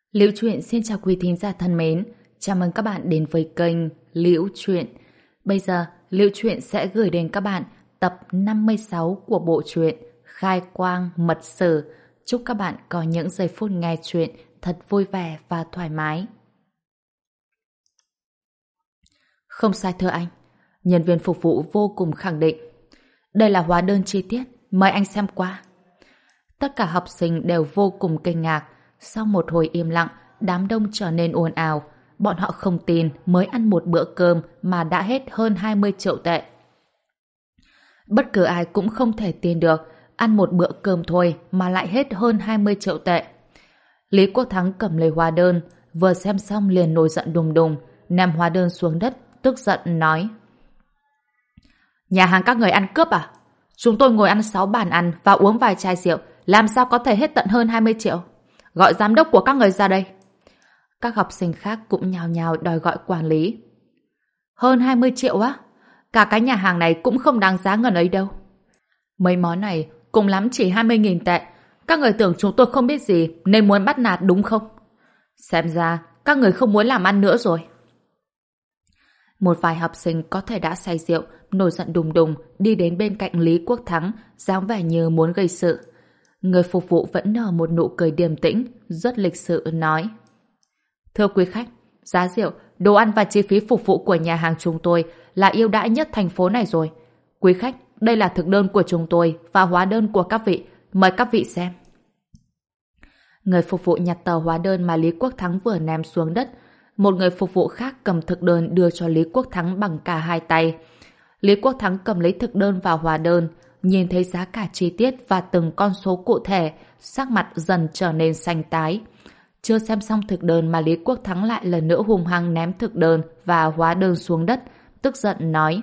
Liễu Chuyện xin chào quý thính giả thân mến, chào mừng các bạn đến với kênh Liễu Chuyện. Bây giờ, Liễu Chuyện sẽ gửi đến các bạn tập 56 của bộ truyện Khai Quang Mật Sử. Chúc các bạn có những giây phút nghe chuyện thật vui vẻ và thoải mái. Không sai thưa anh, nhân viên phục vụ vô cùng khẳng định. Đây là hóa đơn chi tiết, mời anh xem qua. Tất cả học sinh đều vô cùng kinh ngạc. Sau một hồi im lặng, đám đông trở nên ồn ào. Bọn họ không tin mới ăn một bữa cơm mà đã hết hơn 20 triệu tệ. Bất cứ ai cũng không thể tin được, ăn một bữa cơm thôi mà lại hết hơn 20 triệu tệ. Lý Quốc Thắng cầm lấy hóa đơn, vừa xem xong liền nổi giận đùng đùng, ném hóa đơn xuống đất, tức giận nói: Nhà hàng các người ăn cướp à? Chúng tôi ngồi ăn 6 bàn ăn và uống vài chai rượu, làm sao có thể hết tận hơn 20 triệu? Gọi giám đốc của các người ra đây. Các học sinh khác cũng nhào nhào đòi gọi quản lý. Hơn 20 triệu á? Cả cái nhà hàng này cũng không đáng giá ngần ấy đâu. Mấy món này cùng lắm chỉ 20.000 tệ. Các người tưởng chúng tôi không biết gì nên muốn bắt nạt đúng không? Xem ra các người không muốn làm ăn nữa rồi. Một vài học sinh có thể đã say rượu, nổi giận đùng đùng đi đến bên cạnh Lý Quốc Thắng, dáng vẻ như muốn gây sự. Người phục vụ vẫn nở một nụ cười điềm tĩnh, rất lịch sự nói: Thưa quý khách, giá rượu, đồ ăn và chi phí phục vụ của nhà hàng chúng tôi là ưu đãi nhất thành phố này rồi. Quý khách, đây là thực đơn của chúng tôi và hóa đơn của các vị, mời các vị xem. Người phục vụ nhặt tờ hóa đơn mà Lý Quốc Thắng vừa ném xuống đất. Một người phục vụ khác cầm thực đơn đưa cho Lý Quốc Thắng bằng cả hai tay. Lý Quốc Thắng cầm lấy thực đơn và hóa đơn, nhìn thấy giá cả chi tiết và từng con số cụ thể, sắc mặt dần trở nên xanh tái. Chưa xem xong thực đơn mà Lý Quốc Thắng lại lần nữa hung hăng ném thực đơn và hóa đơn xuống đất, tức giận nói: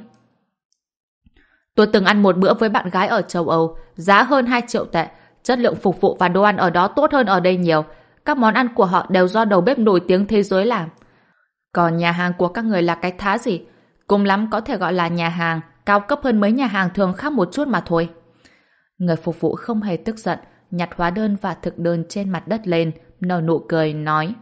Tôi từng ăn một bữa với bạn gái ở châu Âu, giá hơn 2 triệu tệ, chất lượng phục vụ và đồ ăn ở đó tốt hơn ở đây nhiều. Các món ăn của họ đều do đầu bếp nổi tiếng thế giới làm. Còn nhà hàng của các người là cái thá gì? Cùng lắm có thể gọi là nhà hàng, cao cấp hơn mấy nhà hàng thường khác một chút mà thôi. Người phục vụ không hề tức giận, nhặt hóa đơn và thực đơn trên mặt đất lên, nở nụ cười nói: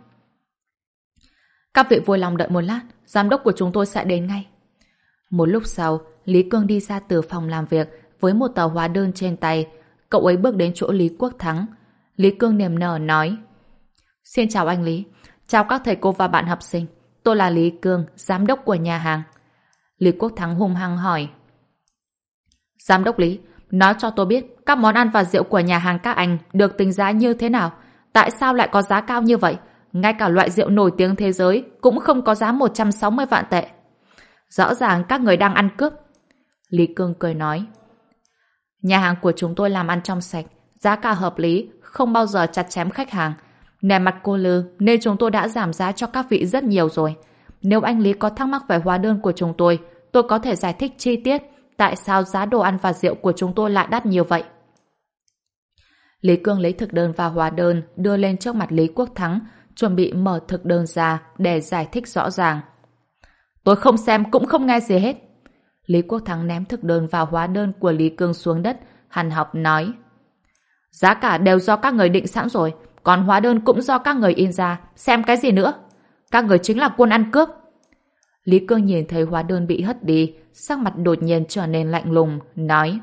Các vị vui lòng đợi một lát, giám đốc của chúng tôi sẽ đến ngay. Một lúc sau, Lý Cương đi ra từ phòng làm việc với một tờ hóa đơn trên tay. Cậu ấy bước đến chỗ Lý Quốc Thắng. Lý Cương niềm nở nói: Xin chào anh Lý, chào các thầy cô và bạn học sinh. Tôi là Lý Cương, giám đốc của nhà hàng. Lý Quốc Thắng hung hăng hỏi: Giám đốc Lý, nói cho tôi biết các món ăn và rượu của nhà hàng các anh được tính giá như thế nào? Tại sao lại có giá cao như vậy? Ngay cả loại rượu nổi tiếng thế giới cũng không có giá 160 vạn tệ. Rõ ràng các người đang ăn cướp. Lý Cương cười nói: Nhà hàng của chúng tôi làm ăn trong sạch, giá cả hợp lý, không bao giờ chặt chém khách hàng. Nề mặt cô Lư nên chúng tôi đã giảm giá cho các vị rất nhiều rồi. Nếu anh Lý có thắc mắc về hóa đơn của chúng tôi có thể giải thích chi tiết tại sao giá đồ ăn và rượu của chúng tôi lại đắt nhiều vậy. Lý Cương lấy thực đơn và hóa đơn đưa lên trước mặt Lý Quốc Thắng, chuẩn bị mở thực đơn ra để giải thích rõ ràng. Tôi không xem cũng không nghe gì hết. Lý Quốc Thắng ném thực đơn và hóa đơn của Lý Cương xuống đất, hằn học nói: Giá cả đều do các người định sẵn rồi, còn hóa đơn cũng do các người in ra, xem cái gì nữa? Các người chính là quân ăn cướp. Lý Cương nhìn thấy hóa đơn bị hất đi, sắc mặt đột nhiên trở nên lạnh lùng, nói: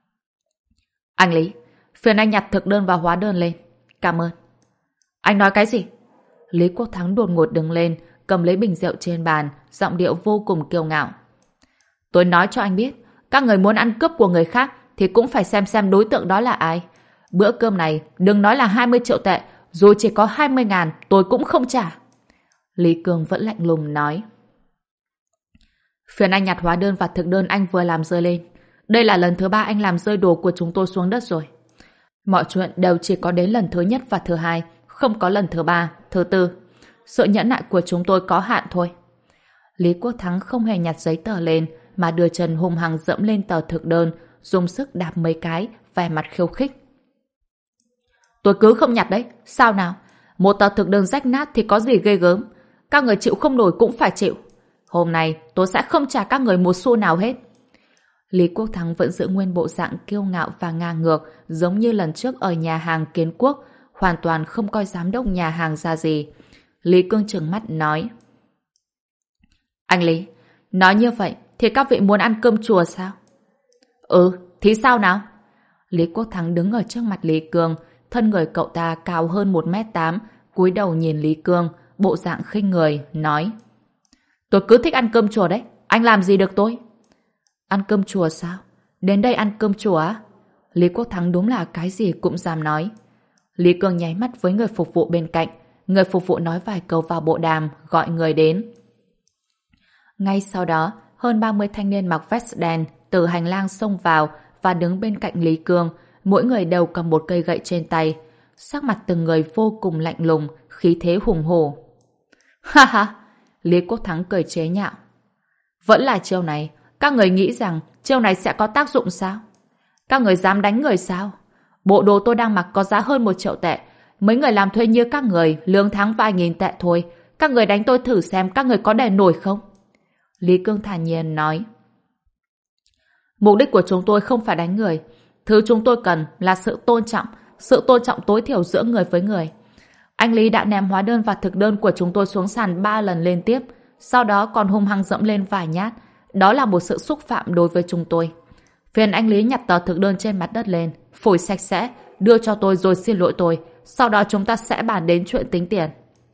Anh Lý, phiền anh nhặt thực đơn và hóa đơn lên. Cảm ơn. Anh nói cái gì? Lý Quốc Thắng đột ngột đứng lên, cầm lấy bình rượu trên bàn, giọng điệu vô cùng kiêu ngạo. Tôi nói cho anh biết, các người muốn ăn cướp của người khác thì cũng phải xem đối tượng đó là ai. Bữa cơm này đừng nói là 20 triệu tệ, dù chỉ có 20.000 tôi cũng không trả. Lý Cương vẫn lạnh lùng nói: Phiền anh nhặt hóa đơn và thực đơn anh vừa làm rơi lên. Đây là lần thứ 3 anh làm rơi đồ của chúng tôi xuống đất rồi. Mọi chuyện đều chỉ có đến lần thứ nhất và thứ hai, không có lần thứ 3, thứ 4. Sự nhẫn nại của chúng tôi có hạn thôi. Lý Quốc Thắng không hề nhặt giấy tờ lên, mà đưa chân hung hăng dẫm lên tờ thực đơn, dùng sức đạp mấy cái, vẻ mặt khiêu khích. Tôi cứ không nhặt đấy, sao nào? Một tờ thực đơn rách nát thì có gì ghê gớm. Các người chịu không nổi cũng phải chịu. Hôm nay tôi sẽ không trả các người một xu nào hết. Lý Quốc Thắng vẫn giữ nguyên bộ dạng kiêu ngạo và ngang ngược, giống như lần trước ở nhà hàng Kiến Quốc, hoàn toàn không coi giám đốc nhà hàng ra gì. Lý Cương trừng mắt nói: Anh Lý, nói như vậy thì các vị muốn ăn cơm chùa sao? Ừ, thì sao nào? Lý Quốc Thắng đứng ở trước mặt Lý Cương, thân người cậu ta cao hơn 1m8, cúi đầu nhìn Lý Cương, bộ dạng khinh người, nói: Tôi cứ thích ăn cơm chùa đấy, anh làm gì được tôi? Ăn cơm chùa sao? Đến đây ăn cơm chùa á? Lý Quốc Thắng đúng là cái gì cũng dám nói. Lý Cương nháy mắt với người phục vụ bên cạnh, người phục vụ nói vài câu vào bộ đàm, gọi người đến. Ngay sau đó, hơn 30 thanh niên mặc vest đen từ hành lang xông vào và đứng bên cạnh Lý Cương, mỗi người đều cầm một cây gậy trên tay. Sắc mặt từng người vô cùng lạnh lùng, khí thế hùng hổ. Ha ha! Lý Quốc Thắng cười chế nhạo. Vẫn là chiêu này, các người nghĩ rằng chiêu này sẽ có tác dụng sao? Các người dám đánh người sao? Bộ đồ tôi đang mặc có giá hơn 1 triệu tệ. Mấy người làm thuê như các người, lương tháng vài nghìn tệ thôi. Các người đánh tôi thử xem các người có đè nổi không? Lý Cương thản nhiên nói. Mục đích của chúng tôi không phải đánh người. Thứ chúng tôi cần là sự tôn trọng tối thiểu giữa người với người. Anh Lý đã ném hóa đơn và thực đơn của chúng tôi xuống sàn 3 lần liên tiếp, sau đó còn hung hăng dẫm lên vài nhát. Đó là một sự xúc phạm đối với chúng tôi. Phiền anh Lý nhặt tờ thực đơn trên mặt đất lên, phủi sạch sẽ, đưa cho tôi rồi xin lỗi tôi. Sau đó chúng ta sẽ bàn đến chuyện tính tiền.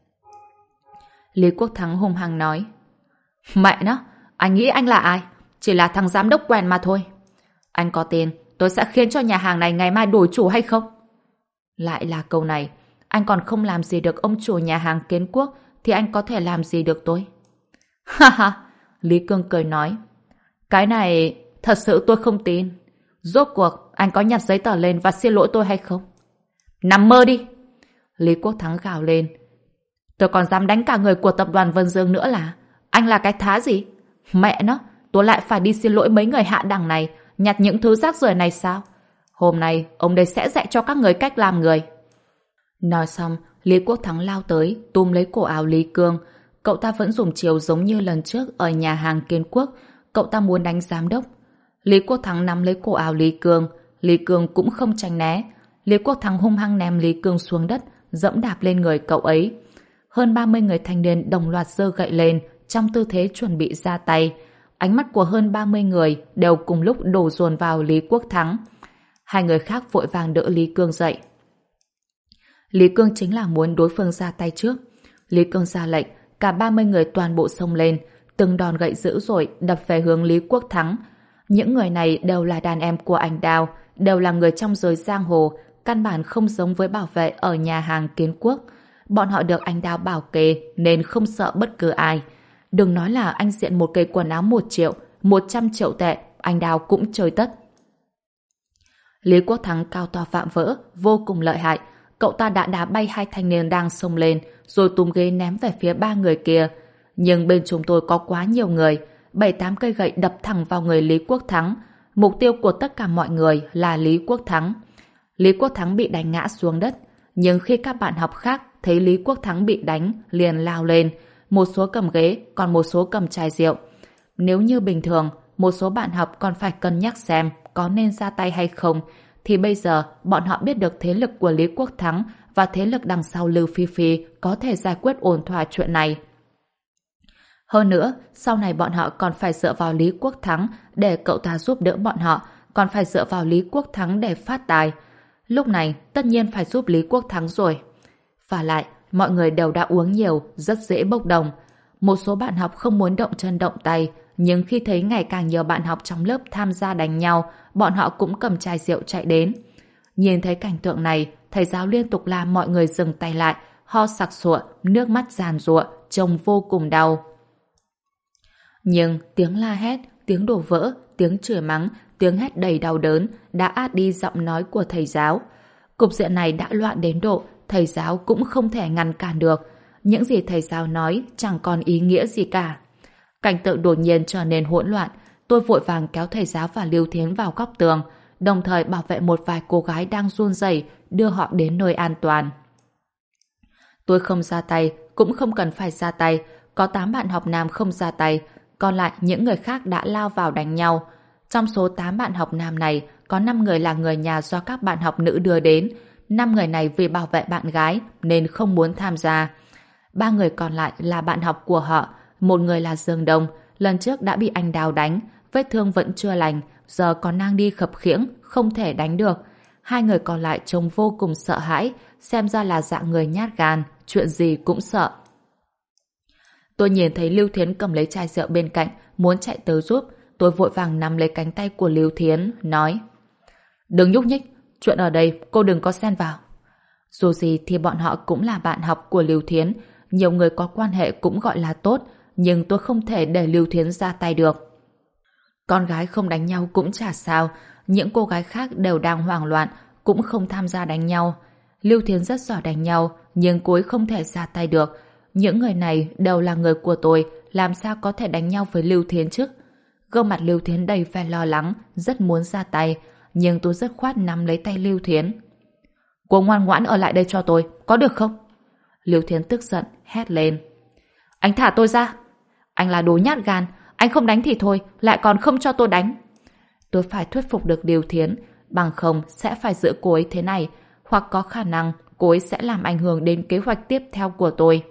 Lý Quốc Thắng hung hăng nói. Mẹ nó, anh nghĩ anh là ai? Chỉ là thằng giám đốc quèn mà thôi. Anh có tiền, tôi sẽ khiến cho nhà hàng này ngày mai đổi chủ hay không? Lại là câu này. Anh còn không làm gì được ông chủ nhà hàng Kiến Quốc thì anh có thể làm gì được tôi? Ha ha! Lý Cương cười nói. Cái này thật sự tôi không tin. Rốt cuộc anh có nhặt giấy tờ lên và xin lỗi tôi hay không? Nằm mơ đi! Lý Quốc Thắng gào lên. Tôi còn dám đánh cả người của tập đoàn Vân Dương nữa là? Anh là cái thá gì? Mẹ nó! Tôi lại phải đi xin lỗi mấy người hạ đẳng này, nhặt những thứ rác rưởi này sao? Hôm nay ông đây sẽ dạy cho các người cách làm người. Nói xong, Lý Quốc Thắng lao tới, túm lấy cổ áo Lý Cương. Cậu ta vẫn dùng chiều giống như lần trước ở nhà hàng Kiến Quốc. Cậu ta muốn đánh giám đốc. Lý Quốc Thắng nắm lấy cổ áo Lý Cương. Lý Cương cũng không tránh né. Lý Quốc Thắng hung hăng ném Lý Cương xuống đất, dẫm đạp lên người cậu ấy. Hơn 30 người thanh niên đồng loạt giơ gậy lên, trong tư thế chuẩn bị ra tay. Ánh mắt của hơn 30 người đều cùng lúc đổ dồn vào Lý Quốc Thắng. Hai người khác vội vàng đỡ Lý Cương dậy. Lý Cương chính là muốn đối phương ra tay trước. Lý Cương ra lệnh, cả 30 người toàn bộ xông lên, từng đòn gậy dữ dội đập về hướng Lý Quốc Thắng. Những người này đều là đàn em của anh Đào, đều là người trong giới giang hồ, căn bản không giống với bảo vệ ở nhà hàng Kiến Quốc. Bọn họ được anh Đào bảo kê nên không sợ bất cứ ai. Đừng nói là anh diện một cây quần áo 1 triệu, 100 triệu tệ, anh Đào cũng chơi tất. Lý Quốc Thắng cao to vạm vỡ, vô cùng lợi hại. Cậu ta đã đá bay 2 thanh niên đang xông lên, rồi túm ghế ném về phía 3 người kia. Nhưng bên chúng tôi có quá nhiều người, 7-8 cây gậy đập thẳng vào người Lý Quốc Thắng. Mục tiêu của tất cả mọi người là Lý Quốc Thắng. Lý Quốc Thắng bị đánh ngã xuống đất, nhưng khi các bạn học khác thấy Lý Quốc Thắng bị đánh, liền lao lên. Một số cầm ghế, còn một số cầm chai rượu. Nếu như bình thường, một số bạn học còn phải cân nhắc xem có nên ra tay hay không, thì bây giờ bọn họ biết được thế lực của Lý Quốc Thắng và thế lực đằng sau Lưu Phi Phi có thể giải quyết ổn thỏa chuyện này. Hơn nữa, sau này bọn họ còn phải dựa vào Lý Quốc Thắng để cậu ta giúp đỡ bọn họ, còn phải dựa vào Lý Quốc Thắng để phát tài. Lúc này, tất nhiên phải giúp Lý Quốc Thắng rồi. Và lại, mọi người đều đã uống nhiều, rất dễ bốc đồng. Một số bạn học không muốn động chân động tay, nhưng khi thấy ngày càng nhiều bạn học trong lớp tham gia đánh nhau, bọn họ cũng cầm chai rượu chạy đến. Nhìn thấy cảnh tượng này, thầy giáo liên tục la mọi người dừng tay lại, ho sặc sụa, nước mắt giàn giụa, trông vô cùng đau. Nhưng tiếng la hét, tiếng đổ vỡ, tiếng chửi mắng, tiếng hét đầy đau đớn đã át đi giọng nói của thầy giáo. Cục diện này đã loạn đến độ thầy giáo cũng không thể ngăn cản được. Những gì thầy giáo nói chẳng còn ý nghĩa gì cả. Cảnh tượng đột nhiên trở nên hỗn loạn. Tôi vội vàng kéo thầy giáo và Lưu Thiến vào góc tường, đồng thời bảo vệ một vài cô gái đang run rẩy, đưa họ đến nơi an toàn. Tôi không ra tay, cũng không cần phải ra tay. Có 8 bạn học nam không ra tay, còn lại những người khác đã lao vào đánh nhau. Trong số 8 bạn học nam này, có 5 người là người nhà do các bạn học nữ đưa đến. 5 người này vì bảo vệ bạn gái nên không muốn tham gia. 3 người còn lại là bạn học của họ. Một người là Dương Đông, lần trước đã bị anh Đào đánh, vết thương vẫn chưa lành, giờ còn đang đi khập khiễng, không thể đánh được. 2 người còn lại trông vô cùng sợ hãi, xem ra là dạng người nhát gan, chuyện gì cũng sợ. Tôi nhìn thấy Lưu Thiến cầm lấy chai rượu bên cạnh, muốn chạy tới giúp. Tôi vội vàng nắm lấy cánh tay của Lưu Thiến, nói: đừng nhúc nhích, chuyện ở đây cô đừng có xen vào. Dù gì thì bọn họ cũng là bạn học của Lưu Thiến, nhiều người có quan hệ cũng gọi là tốt, nhưng tôi không thể để Lưu Thiến ra tay được. Con gái không đánh nhau cũng chả sao, những cô gái khác đều đang hoảng loạn, cũng không tham gia đánh nhau. Lưu Thiến rất giỏi đánh nhau, nhưng cô ấy không thể ra tay được. Những người này đều là người của tôi, làm sao có thể đánh nhau với Lưu Thiến chứ? Gương mặt Lưu Thiến đầy vẻ lo lắng, rất muốn ra tay, nhưng tôi dứt khoát nắm lấy tay Lưu Thiến. Cô ngoan ngoãn ở lại đây cho tôi, có được không? Lưu Thiến tức giận, hét lên. Anh thả tôi ra! Anh là đồ nhát gan, anh không đánh thì thôi, lại còn không cho tôi đánh. Tôi phải thuyết phục được Lưu Thiến, bằng không sẽ phải giữ cô ấy thế này, hoặc có khả năng cô ấy sẽ làm ảnh hưởng đến kế hoạch tiếp theo của tôi.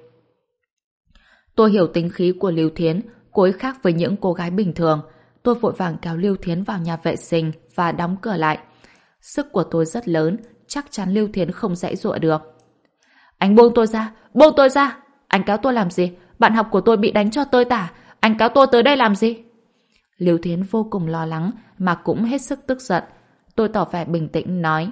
Tôi hiểu tính khí của Lưu Thiến, cô ấy khác với những cô gái bình thường. Tôi vội vàng kéo Lưu Thiến vào nhà vệ sinh và đóng cửa lại. Sức của tôi rất lớn, chắc chắn Lưu Thiến không giãy giụa được. Anh buông tôi ra, buông tôi ra! Anh kéo tôi làm gì? Bạn học của tôi bị đánh cho tơi tả, anh kéo tôi tới đây làm gì? Lưu Thiến vô cùng lo lắng mà cũng hết sức tức giận. Tôi tỏ vẻ bình tĩnh nói: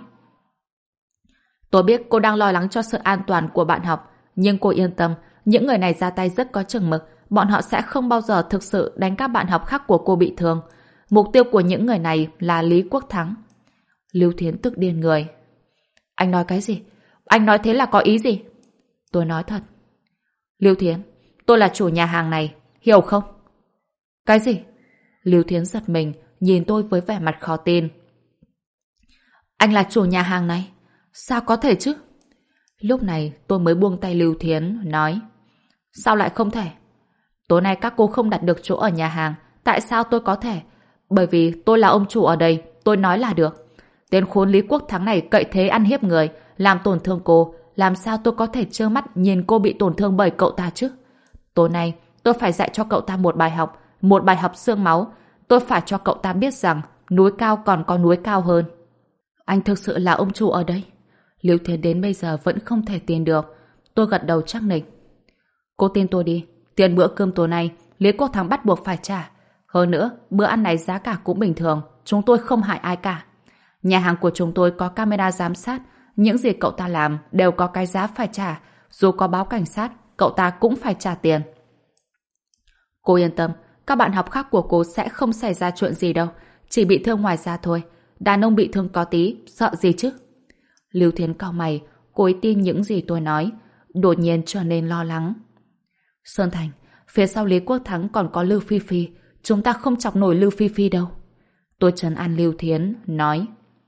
tôi biết cô đang lo lắng cho sự an toàn của bạn học, nhưng cô yên tâm, những người này ra tay rất có chừng mực, bọn họ sẽ không bao giờ thực sự đánh các bạn học khác của cô bị thương. Mục tiêu của những người này là Lý Quốc Thắng. Lưu Thiến tức điên người. Anh nói cái gì? Anh nói thế là có ý gì? Tôi nói thật. Lưu Thiến, tôi là chủ nhà hàng này, hiểu không? Cái gì? Lưu Thiến giật mình, nhìn tôi với vẻ mặt khó tin. Anh là chủ nhà hàng này? Sao có thể chứ? Lúc này tôi mới buông tay Lưu Thiến, nói: sao lại không thể? Tối nay các cô không đặt được chỗ ở nhà hàng, tại sao tôi có thể? Bởi vì tôi là ông chủ ở đây, tôi nói là được. Tên khốn Lý Quốc Thắng này cậy thế ăn hiếp người, làm tổn thương cô, làm sao tôi có thể trơ mắt nhìn cô bị tổn thương bởi cậu ta chứ? Tối nay tôi phải dạy cho cậu ta một bài học xương máu. Tôi phải cho cậu ta biết rằng núi cao còn có núi cao hơn. Anh thực sự là ông chủ ở đây? Lưu Thiến đến bây giờ vẫn không thể tin được. Tôi gật đầu chắc nịch. Cô tin tôi đi, tiền bữa cơm tối nay Lý Quốc Thắng bắt buộc phải trả. Hơn nữa, bữa ăn này giá cả cũng bình thường, chúng tôi không hại ai cả. Nhà hàng của chúng tôi có camera giám sát, những gì cậu ta làm đều có cái giá phải trả. Dù có báo cảnh sát, cậu ta cũng phải trả tiền. Cô yên tâm, các bạn học khác của cô sẽ không xảy ra chuyện gì đâu, chỉ bị thương ngoài da thôi. Đàn ông bị thương có tí, sợ gì chứ? Lưu Thiến cau mày, cô ấy tin những gì tôi nói, đột nhiên trở nên lo lắng. Sơn Thành, phía sau Lý Quốc Thắng còn có Lưu Phi Phi, chúng ta không chọc nổi Lưu Phi Phi đâu. Tôi trấn an Lưu Thiến, nói: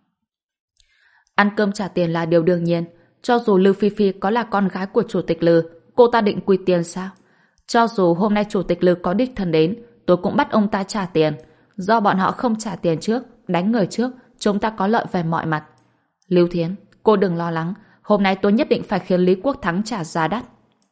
ăn cơm trả tiền là điều đương nhiên. Cho dù Lưu Phi Phi có là con gái của Chủ tịch Lư, cô ta định quy tiền sao? Cho dù hôm nay Chủ tịch Lư có đích thân đến, tôi cũng bắt ông ta trả tiền. Do bọn họ không trả tiền trước, đánh người trước, chúng ta có lợi về mọi mặt. Lưu Thiến, cô đừng lo lắng, hôm nay tôi nhất định phải khiến Lý Quốc Thắng trả giá đắt.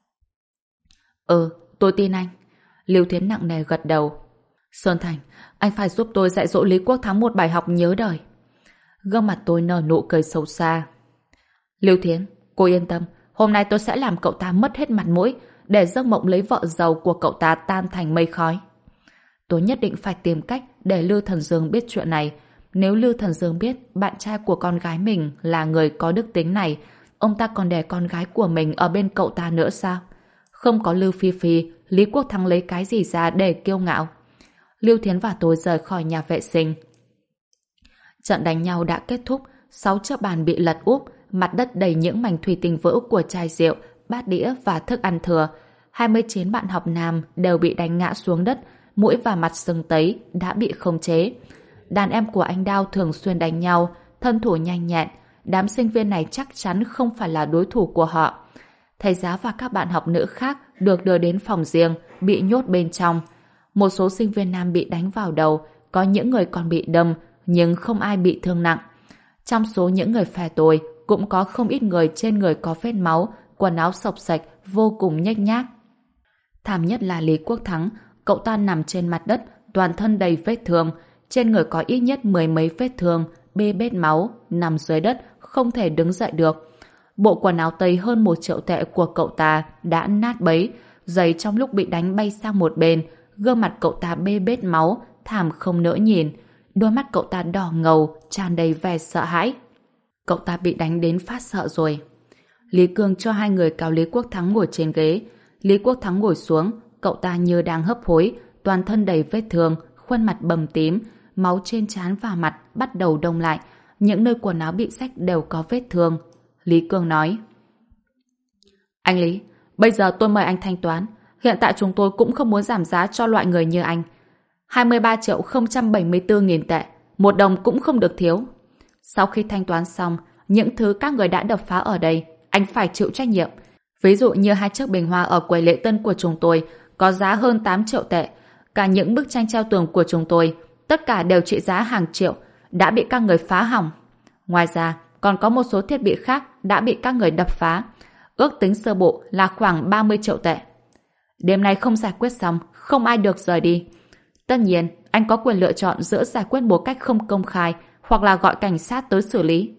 Tôi tin anh. Lưu Thiến nặng nề gật đầu. Sơn Thành, anh phải giúp tôi dạy dỗ Lý Quốc Thắng một bài học nhớ đời. Gương mặt tôi nở nụ cười xấu xa. Lưu Thiến, cô yên tâm, hôm nay tôi sẽ làm cậu ta mất hết mặt mũi, để giấc mộng lấy vợ giàu của cậu ta tan thành mây khói. Tôi nhất định phải tìm cách để Lưu Thần Dương biết chuyện này. Nếu Lưu Thần Dương biết bạn trai của con gái mình là người có đức tính này, ông ta còn để con gái của mình ở bên cậu ta nữa sao? Không có Lưu Phi Phi, Lý Quốc Thắng lấy cái gì ra để kiêu ngạo? Lưu Thiến và tôi rời khỏi nhà vệ sinh. Trận đánh nhau đã kết thúc, 6 chiếc bàn bị lật úp, mặt đất đầy những mảnh thủy tinh vỡ của chai rượu, bát đĩa và thức ăn thừa. 29 bạn học nam đều bị đánh ngã xuống đất, mũi và mặt sưng tấy, đã bị khống chế. Đàn em của anh Đao thường xuyên đánh nhau, thân thủ nhanh nhẹn, đám sinh viên này chắc chắn không phải là đối thủ của họ. Thầy giáo và các bạn học nữ khác được đưa đến phòng riêng, bị nhốt bên trong. Một số sinh viên nam bị đánh vào đầu, có những người còn bị đâm, nhưng không ai bị thương nặng. Trong số những người phe tôi, cũng có không ít người trên người có vết máu, quần áo xộc xệch, vô cùng nhếch nhác. Thảm nhất là Lý Quốc Thắng, cậu ta nằm trên mặt đất, toàn thân đầy vết thương, trên người có ít nhất 10 mấy vết thương, bê bết máu, nằm dưới đất, không thể đứng dậy được. Bộ quần áo tây hơn 1 triệu tệ của cậu ta đã nát bấy, giày trong lúc bị đánh bay sang một bên, gương mặt cậu ta bê bết máu, thảm không nỡ nhìn. Đôi mắt cậu ta đỏ ngầu, tràn đầy vẻ sợ hãi. Cậu ta bị đánh đến phát sợ rồi. Lý Cương cho hai người cáo Lý Quốc Thắng ngồi trên ghế. Lý Quốc Thắng ngồi xuống, cậu ta như đang hấp hối, toàn thân đầy vết thương, khuôn mặt bầm tím, máu trên trán và mặt bắt đầu đông lại, những nơi quần áo bị rách đều có vết thương. Lý Cương nói: Anh Lý, bây giờ tôi mời anh thanh toán. Hiện tại chúng tôi cũng không muốn giảm giá cho loại người như anh. 23.074.000 tệ, 1 đồng cũng không được thiếu. Sau khi thanh toán xong, những thứ các người đã đập phá ở đây, anh phải chịu trách nhiệm. Ví dụ như 2 chiếc bình hoa ở quầy lễ tân của chúng tôi có giá hơn 8 triệu tệ. Cả những bức tranh treo tường của chúng tôi, tất cả đều trị giá hàng triệu, đã bị các người phá hỏng. Ngoài ra, còn có một số thiết bị khác đã bị các người đập phá. Ước tính sơ bộ là khoảng 30 triệu tệ. Đêm nay không giải quyết xong, không ai được rời đi. Tất nhiên, anh có quyền lựa chọn giữa giải quyết một cách không công khai hoặc là gọi cảnh sát tới xử lý.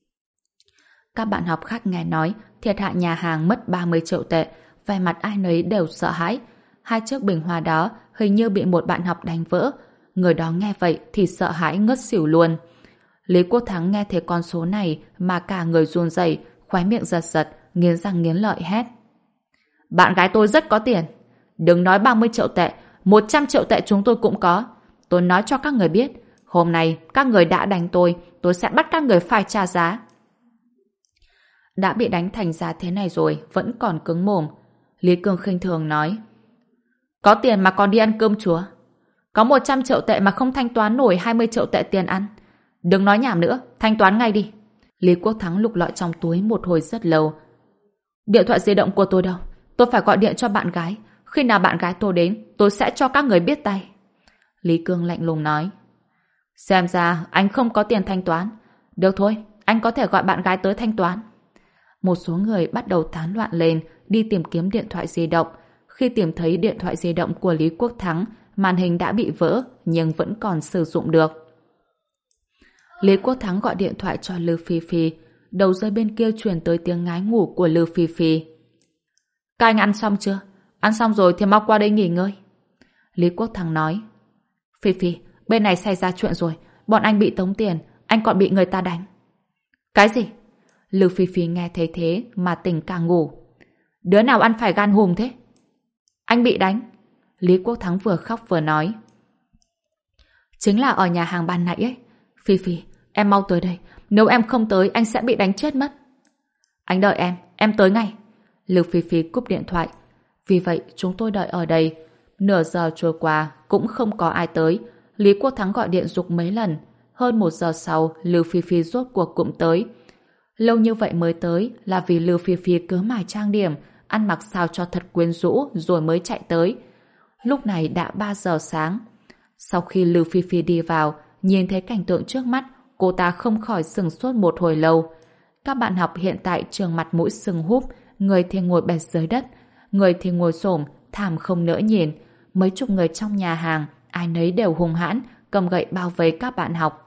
Các bạn học khác nghe nói thiệt hại nhà hàng mất 30 triệu tệ, vẻ mặt ai nấy đều sợ hãi. 2 chiếc bình hoa đó hình như bị một bạn học đánh vỡ. Người đó nghe vậy thì sợ hãi ngất xỉu luôn. Lý Quốc Thắng nghe thấy con số này mà cả người run rẩy, khóe miệng giật giật, nghiến răng nghiến lợi hét: Bạn gái tôi rất có tiền. Đừng nói 30 triệu tệ, 100 triệu tệ chúng tôi cũng có. Tôi nói cho các người biết, hôm nay các người đã đánh tôi sẽ bắt các người phải trả giá. Đã bị đánh thành ra thế này rồi, vẫn còn cứng mồm. Lý Cương khinh thường nói: Có tiền mà còn đi ăn cơm chúa. Có 100 triệu tệ mà không thanh toán nổi 20 triệu tệ tiền ăn. Đừng nói nhảm nữa, thanh toán ngay đi. Lý Quốc Thắng lục lọi trong túi một hồi rất lâu. Điện thoại di động của tôi đâu? Tôi phải gọi điện cho bạn gái. Khi nào bạn gái tôi đến, tôi sẽ cho các người biết tay. Lý Cương lạnh lùng nói: Xem ra anh không có tiền thanh toán. Được thôi, anh có thể gọi bạn gái tới thanh toán. Một số người bắt đầu tán loạn lên, đi tìm kiếm điện thoại di động. Khi tìm thấy điện thoại di động của Lý Quốc Thắng, màn hình đã bị vỡ nhưng vẫn còn sử dụng được. Lý Quốc Thắng gọi điện thoại cho Lưu Phi Phi. Đầu dây bên kia truyền tới tiếng ngái ngủ của Lưu Phi Phi. Các anh ăn xong chưa? Ăn xong rồi thì mau qua đây nghỉ ngơi. Lý Quốc Thắng nói: Phi Phi, bên này xảy ra chuyện rồi. Bọn anh bị tống tiền, anh còn bị người ta đánh. Cái gì? Lưu Phi Phi nghe thấy thế mà tỉnh càng ngủ. Đứa nào ăn phải gan hùm thế? Anh bị đánh. Lý Quốc Thắng vừa khóc vừa nói: Chính là ở nhà hàng ban nãy ấy. Phi Phi, em mau tới đây. Nếu em không tới, anh sẽ bị đánh chết mất. Anh đợi em tới ngay. Lưu Phi Phi cúp điện thoại. Vì vậy chúng tôi đợi ở đây. Nửa giờ trôi qua cũng không có ai tới. Lý Quốc Thắng gọi điện giục mấy lần. Hơn 1 giờ sau, Lưu Phi Phi rốt cuộc cũng tới. Lâu như vậy mới tới là vì Lưu Phi Phi cứ mải trang điểm, ăn mặc sao cho thật quyến rũ rồi mới chạy tới. Lúc này đã 3 giờ sáng. Sau khi Lưu Phi Phi đi vào, nhìn thấy cảnh tượng trước mắt, cô ta không khỏi sửng sốt một hồi lâu. Các bạn học hiện tại trường mặt mũi sưng húp, người thì ngồi bệt dưới đất, người thì ngồi xổm, thảm không nỡ nhìn. Mấy chục người trong nhà hàng, ai nấy đều hung hãn, cầm gậy bao vây các bạn học.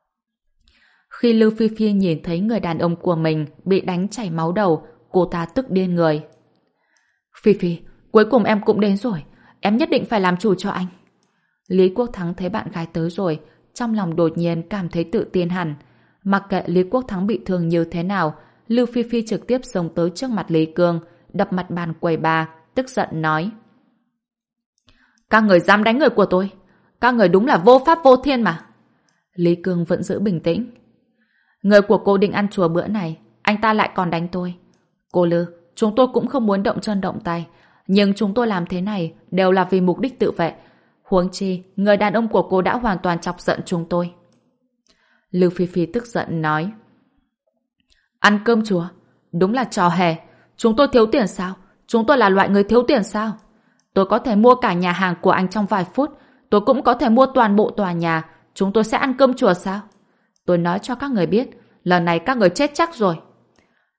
Khi Lưu Phi Phi nhìn thấy người đàn ông của mình bị đánh chảy máu đầu, cô ta tức điên người. Phi Phi, cuối cùng em cũng đến rồi, em nhất định phải làm chủ cho anh. Lý Quốc Thắng thấy bạn gái tới rồi, trong lòng đột nhiên cảm thấy tự tin hẳn. Mặc kệ Lý Quốc Thắng bị thương như thế nào, Lưu Phi Phi trực tiếp xông tới trước mặt Lý Cương, đập mặt bàn quầy bà, tức giận nói: Các người dám đánh người của tôi, các người đúng là vô pháp vô thiên mà. Lý Cương vẫn giữ bình tĩnh. Người của cô định ăn chùa bữa này, anh ta lại còn đánh tôi. Cô Lư, chúng tôi cũng không muốn động chân động tay, nhưng chúng tôi làm thế này đều là vì mục đích tự vệ. Huống chi, người đàn ông của cô đã hoàn toàn chọc giận chúng tôi. Lưu Phi Phi tức giận nói: Ăn cơm chùa? Đúng là trò hề. Chúng tôi thiếu tiền sao? Chúng tôi là loại người thiếu tiền sao? Tôi có thể mua cả nhà hàng của anh trong vài phút. Tôi cũng có thể mua toàn bộ tòa nhà. Chúng tôi sẽ ăn cơm chùa sao? Tôi nói cho các người biết, lần này các người chết chắc rồi.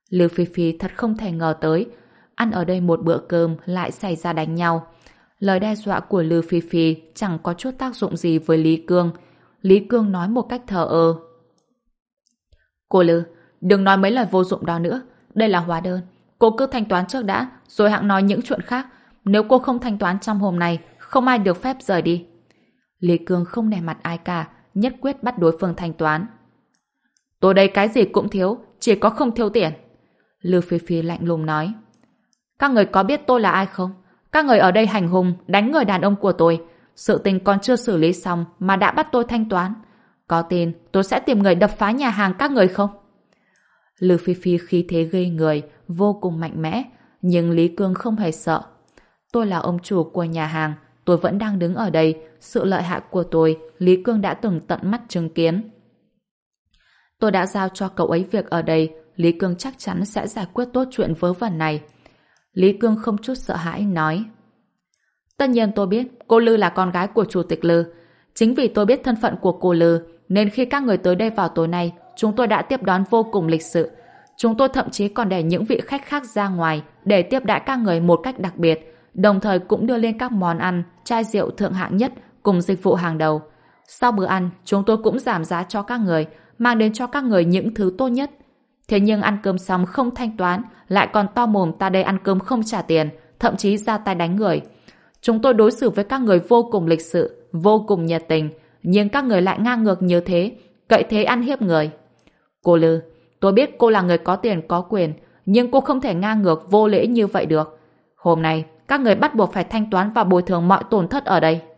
Lưu Phi Phi thật không thể ngờ tới, ăn ở đây một bữa cơm lại xảy ra đánh nhau. Lời đe dọa của Lưu Phi Phi chẳng có chút tác dụng gì với Lý Cương. Lý Cương nói một cách thờ ơ. Cô Lư, đừng nói mấy lời vô dụng đó nữa. Đây là hóa đơn. Cô cứ thanh toán trước đã, rồi hẵng nói những chuyện khác. Nếu cô không thanh toán trong hôm nay, không ai được phép rời đi. Lý Cương không nể mặt ai cả, nhất quyết bắt đối phương thanh toán. Tôi đây cái gì cũng thiếu, chỉ có không thiếu tiền. Lưu Phi Phi lạnh lùng nói. Các người có biết tôi là ai không? Các người ở đây hành hung, đánh người đàn ông của tôi. Sự tình còn chưa xử lý xong mà đã bắt tôi thanh toán. Có tin tôi sẽ tìm người đập phá nhà hàng các người không? Lưu Phi Phi khí thế ghê người, vô cùng mạnh mẽ, nhưng Lý Cương không hề sợ. Tôi là ông chủ của nhà hàng, tôi vẫn đang đứng ở đây, sự lợi hại của tôi, Lý Cương đã từng tận mắt chứng kiến. Tôi đã giao cho cậu ấy việc ở đây, Lý Cương chắc chắn sẽ giải quyết tốt chuyện vớ vẩn này. Lý Cương không chút sợ hãi nói. Tất nhiên tôi biết cô Lư là con gái của chủ tịch Lư. Chính vì tôi biết thân phận của cô Lư, nên khi các người tới đây vào tối nay, chúng tôi đã tiếp đón vô cùng lịch sự. Chúng tôi thậm chí còn để những vị khách khác ra ngoài để tiếp đãi các người một cách đặc biệt, đồng thời cũng đưa lên các món ăn, chai rượu thượng hạng nhất cùng dịch vụ hàng đầu. Sau bữa ăn, chúng tôi cũng giảm giá cho các người, mang đến cho các người những thứ tốt nhất. Thế nhưng ăn cơm xong không thanh toán, lại còn to mồm ta đây ăn cơm không trả tiền, thậm chí ra tay đánh người. Chúng tôi đối xử với các người vô cùng lịch sự, vô cùng nhiệt tình, nhưng các người lại ngang ngược như thế, cậy thế ăn hiếp người. Cô Lư, tôi biết cô là người có tiền có quyền, nhưng cô không thể ngang ngược vô lễ như vậy được. Hôm nay, các người bắt buộc phải thanh toán và bồi thường mọi tổn thất ở đây.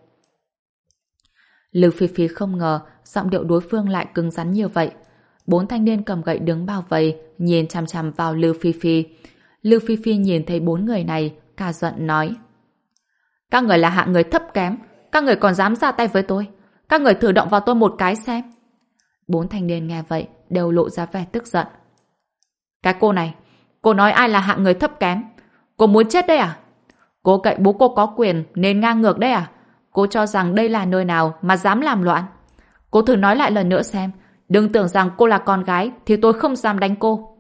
Lưu Phi Phi không ngờ giọng điệu đối phương lại cứng rắn như vậy. 4 thanh niên cầm gậy đứng bao vây, nhìn chằm chằm vào Lưu Phi Phi. Lưu Phi Phi nhìn thấy 4 người này, cả giận nói. Các người là hạng người thấp kém, các người còn dám ra tay với tôi. Các người thử động vào tôi một cái xem. 4 thanh niên nghe vậy, đều lộ ra vẻ tức giận. Cái cô này, cô nói ai là hạng người thấp kém? Cô muốn chết đấy à? Cô cậy bố cô có quyền nên ngang ngược đấy à? Cô cho rằng đây là nơi nào mà dám làm loạn? Cô thử nói lại lần nữa xem. Đừng tưởng rằng cô là con gái thì tôi không dám đánh cô.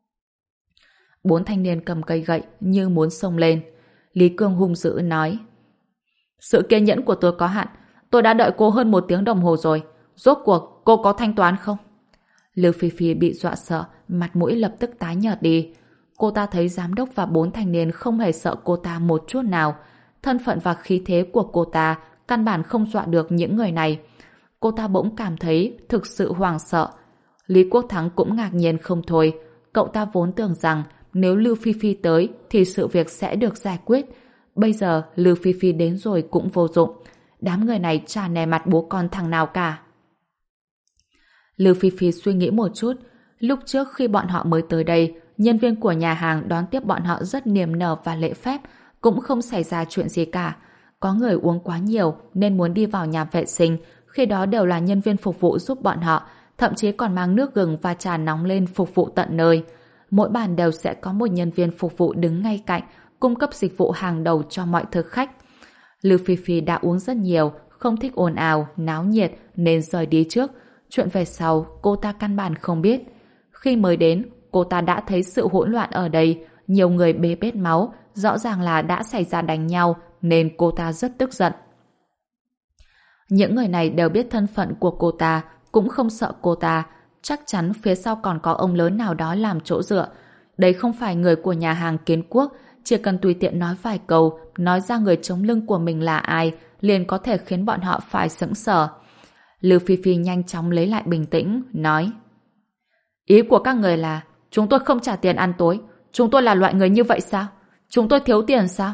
4 thanh niên cầm cây gậy như muốn xông lên. Lý Cương hung dữ nói. Sự kiên nhẫn của tôi có hạn. Tôi đã đợi cô hơn 1 tiếng đồng hồ rồi. Rốt cuộc cô có thanh toán không? Lưu Phi Phi bị dọa sợ, mặt mũi lập tức tái nhợt đi. Cô ta thấy giám đốc và 4 thanh niên không hề sợ cô ta một chút nào. Thân phận và khí thế của cô ta căn bản không dọa được những người này. Cô ta bỗng cảm thấy thực sự hoảng sợ. Lý Quốc Thắng cũng ngạc nhiên không thôi. Cậu ta vốn tưởng rằng nếu Lưu Phi Phi tới thì sự việc sẽ được giải quyết. Bây giờ Lưu Phi Phi đến rồi cũng vô dụng. Đám người này chả nề mặt bố con thằng nào cả. Lưu Phi Phi suy nghĩ một chút. Lúc trước khi bọn họ mới tới đây, nhân viên của nhà hàng đón tiếp bọn họ rất niềm nở và lễ phép, cũng không xảy ra chuyện gì cả. Có người uống quá nhiều nên muốn đi vào nhà vệ sinh, khi đó đều là nhân viên phục vụ giúp bọn họ, thậm chí còn mang nước gừng và trà nóng lên phục vụ tận nơi. Mỗi bàn đều sẽ có một nhân viên phục vụ đứng ngay cạnh, cung cấp dịch vụ hàng đầu cho mọi thực khách. Lưu Phi Phi đã uống rất nhiều, không thích ồn ào, náo nhiệt nên rời đi trước. Chuyện về sau, cô ta căn bản không biết. Khi mới đến, cô ta đã thấy sự hỗn loạn ở đây, nhiều người bê bết máu, rõ ràng là đã xảy ra đánh nhau, nên cô ta rất tức giận. Những người này đều biết thân phận của cô ta, cũng không sợ cô ta, chắc chắn phía sau còn có ông lớn nào đó làm chỗ dựa. Đây không phải người của nhà hàng Kiến Quốc, chỉ cần tùy tiện nói vài câu, nói ra người chống lưng của mình là ai, liền có thể khiến bọn họ phải sững sờ. Lưu Phi Phi nhanh chóng lấy lại bình tĩnh, nói. Ý của các người là chúng tôi không trả tiền ăn tối, chúng tôi là loại người như vậy sao? Chúng tôi thiếu tiền sao?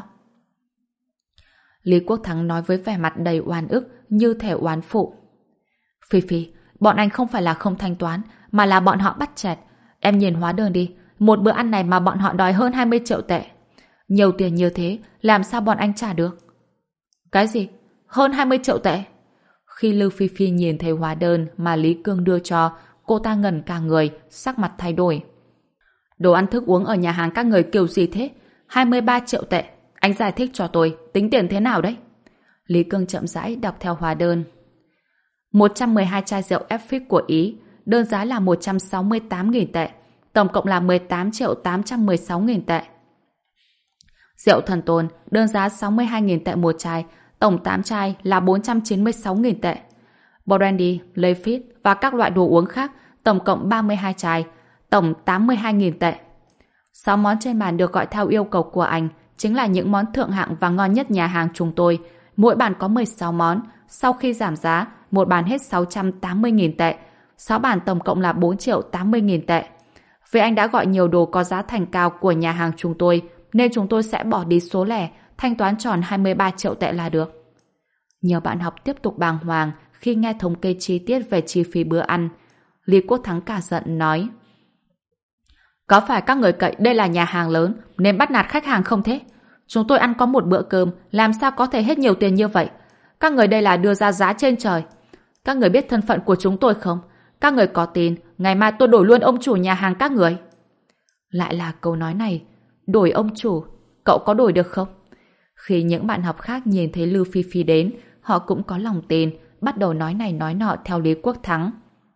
Lý Quốc Thắng nói với vẻ mặt đầy oan ức, như thể oán phụ. Phi Phi, bọn anh không phải là không thanh toán, mà là bọn họ bắt chẹt. Em nhìn hóa đơn đi, một bữa ăn này mà bọn họ đòi hơn 20 triệu tệ. Nhiều tiền như thế, làm sao bọn anh trả được? Cái gì? Hơn 20 triệu tệ? Khi Lưu Phi Phi nhìn thấy hóa đơn mà Lý Cương đưa cho, cô ta ngẩn cả người, sắc mặt thay đổi. Đồ ăn thức uống ở nhà hàng các người kiểu gì thế? 23 triệu tệ. Anh giải thích cho tôi, tính tiền thế nào đấy? Lý Cương chậm rãi đọc theo hóa đơn. 112 chai rượu Effix của Ý, đơn giá là 168.000 tệ. tổng cộng là 18.816.000 tệ. Rượu Thần Tôn, đơn giá 62.000 tệ một chai, tổng 8 chai là 496.000 tệ. Brandy, Lafite và các loại đồ uống khác, tổng cộng 32 chai, tổng 82.000 tệ. 6 món trên bàn được gọi theo yêu cầu của anh, chính là những món thượng hạng và ngon nhất nhà hàng chúng tôi. Mỗi bàn có 16 món, sau khi giảm giá, một bàn hết 680.000 tệ. 6 bàn tổng cộng là 4.080.000 tệ. Vì anh đã gọi nhiều đồ có giá thành cao của nhà hàng chúng tôi, nên chúng tôi sẽ bỏ đi số lẻ, thanh toán tròn 23 triệu tệ là được. Nhiều bạn học tiếp tục bàng hoàng khi nghe thống kê chi tiết về chi phí bữa ăn. Lý Quốc Thắng cả giận nói: có phải các người cậy đây là nhà hàng lớn nên bắt nạt khách hàng không thế? Chúng tôi ăn có một bữa cơm, làm sao có thể hết nhiều tiền như vậy? Các người đây là đưa ra giá trên trời. Các người biết thân phận của chúng tôi không? Các người có tin ngày mai tôi đổi luôn ông chủ nhà hàng các người? Lại là câu nói này. Đổi ông chủ, cậu có đổi được không? Khi những bạn học khác nhìn thấy Lưu Phi Phi đến, họ cũng có lòng tin, bắt đầu nói này nói nọ theo Lý Quốc Thắng.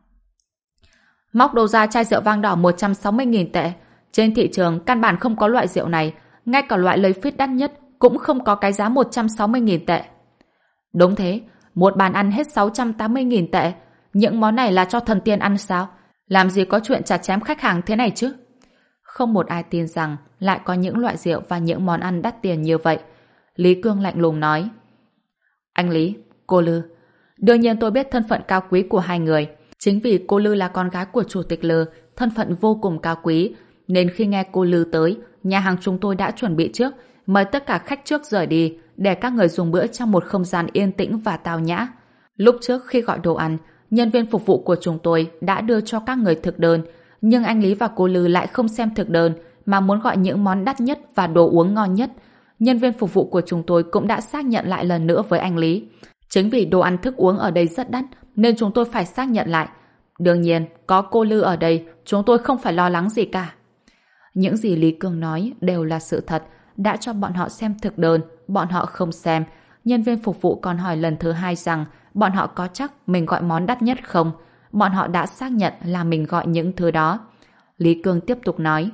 Móc đầu ra chai rượu vang đỏ 160.000 tệ. Trên thị trường căn bản không có loại rượu này, ngay cả loại lấy phít đắt nhất cũng không có cái giá 160.000 tệ. Đúng thế, một bàn ăn hết 680.000 tệ. Những món này là cho thần tiên ăn sao? Làm gì có chuyện chặt chém khách hàng thế này chứ? Không một ai tin rằng lại có những loại rượu và những món ăn đắt tiền như vậy. Lý Cương lạnh lùng nói: anh Lý, cô Lư, đương nhiên tôi biết thân phận cao quý của hai người. Chính vì cô Lư là con gái của chủ tịch Lư, thân phận vô cùng cao quý, nên khi nghe cô Lư tới, nhà hàng chúng tôi đã chuẩn bị trước, mời tất cả khách trước rời đi, để các người dùng bữa trong một không gian yên tĩnh và tao nhã. Lúc trước khi gọi đồ ăn, nhân viên phục vụ của chúng tôi đã đưa cho các người thực đơn, nhưng anh Lý và cô Lư lại không xem thực đơn, mà muốn gọi những món đắt nhất và đồ uống ngon nhất. Nhân viên phục vụ của chúng tôi cũng đã xác nhận lại lần nữa với anh Lý. Chính vì đồ ăn thức uống ở đây rất đắt, nên chúng tôi phải xác nhận lại. Đương nhiên, có cô Lư ở đây, chúng tôi không phải lo lắng gì cả. Những gì Lý Cương nói đều là sự thật. Đã cho bọn họ xem thực đơn, bọn họ không xem. Nhân viên phục vụ còn hỏi lần thứ hai rằng bọn họ có chắc mình gọi món đắt nhất không? Bọn họ đã xác nhận là mình gọi những thứ đó. Lý Cương tiếp tục nói: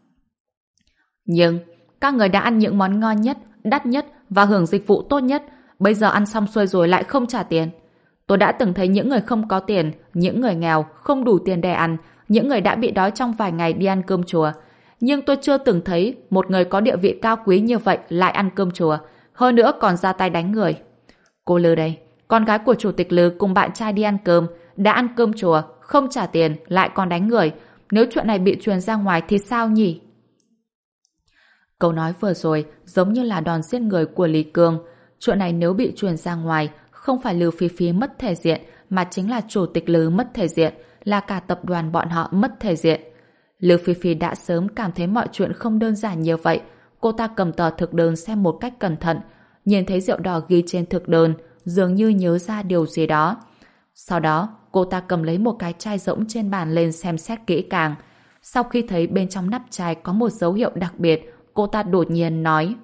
nhưng các người đã ăn những món ngon nhất, đắt nhất và hưởng dịch vụ tốt nhất, bây giờ ăn xong xuôi rồi lại không trả tiền. Tôi đã từng thấy những người không có tiền, những người nghèo, không đủ tiền để ăn, những người đã bị đói trong vài ngày đi ăn cơm chùa. Nhưng tôi chưa từng thấy một người có địa vị cao quý như vậy lại ăn cơm chùa, hơn nữa còn ra tay đánh người. Cô Lư đây, con gái của chủ tịch Lư cùng bạn trai đi ăn cơm, đã ăn cơm chùa, không trả tiền, lại còn đánh người. Nếu chuyện này bị truyền ra ngoài thì sao nhỉ? Câu nói vừa rồi giống như là đòn giết người của Lý Cương. Chuyện này nếu bị truyền ra ngoài, không phải Lưu Phi Phi mất thể diện, mà chính là chủ tịch Lư mất thể diện, là cả tập đoàn bọn họ mất thể diện. Lưu Phi Phi đã sớm cảm thấy mọi chuyện không đơn giản như vậy. Cô ta cầm tờ thực đơn xem một cách cẩn thận, nhìn thấy rượu đỏ ghi trên thực đơn, dường như nhớ ra điều gì đó. Sau đó, cô ta cầm lấy một cái chai rỗng trên bàn lên xem xét kỹ càng. Sau khi thấy bên trong nắp chai có một dấu hiệu đặc biệt, cô ta đột nhiên nói: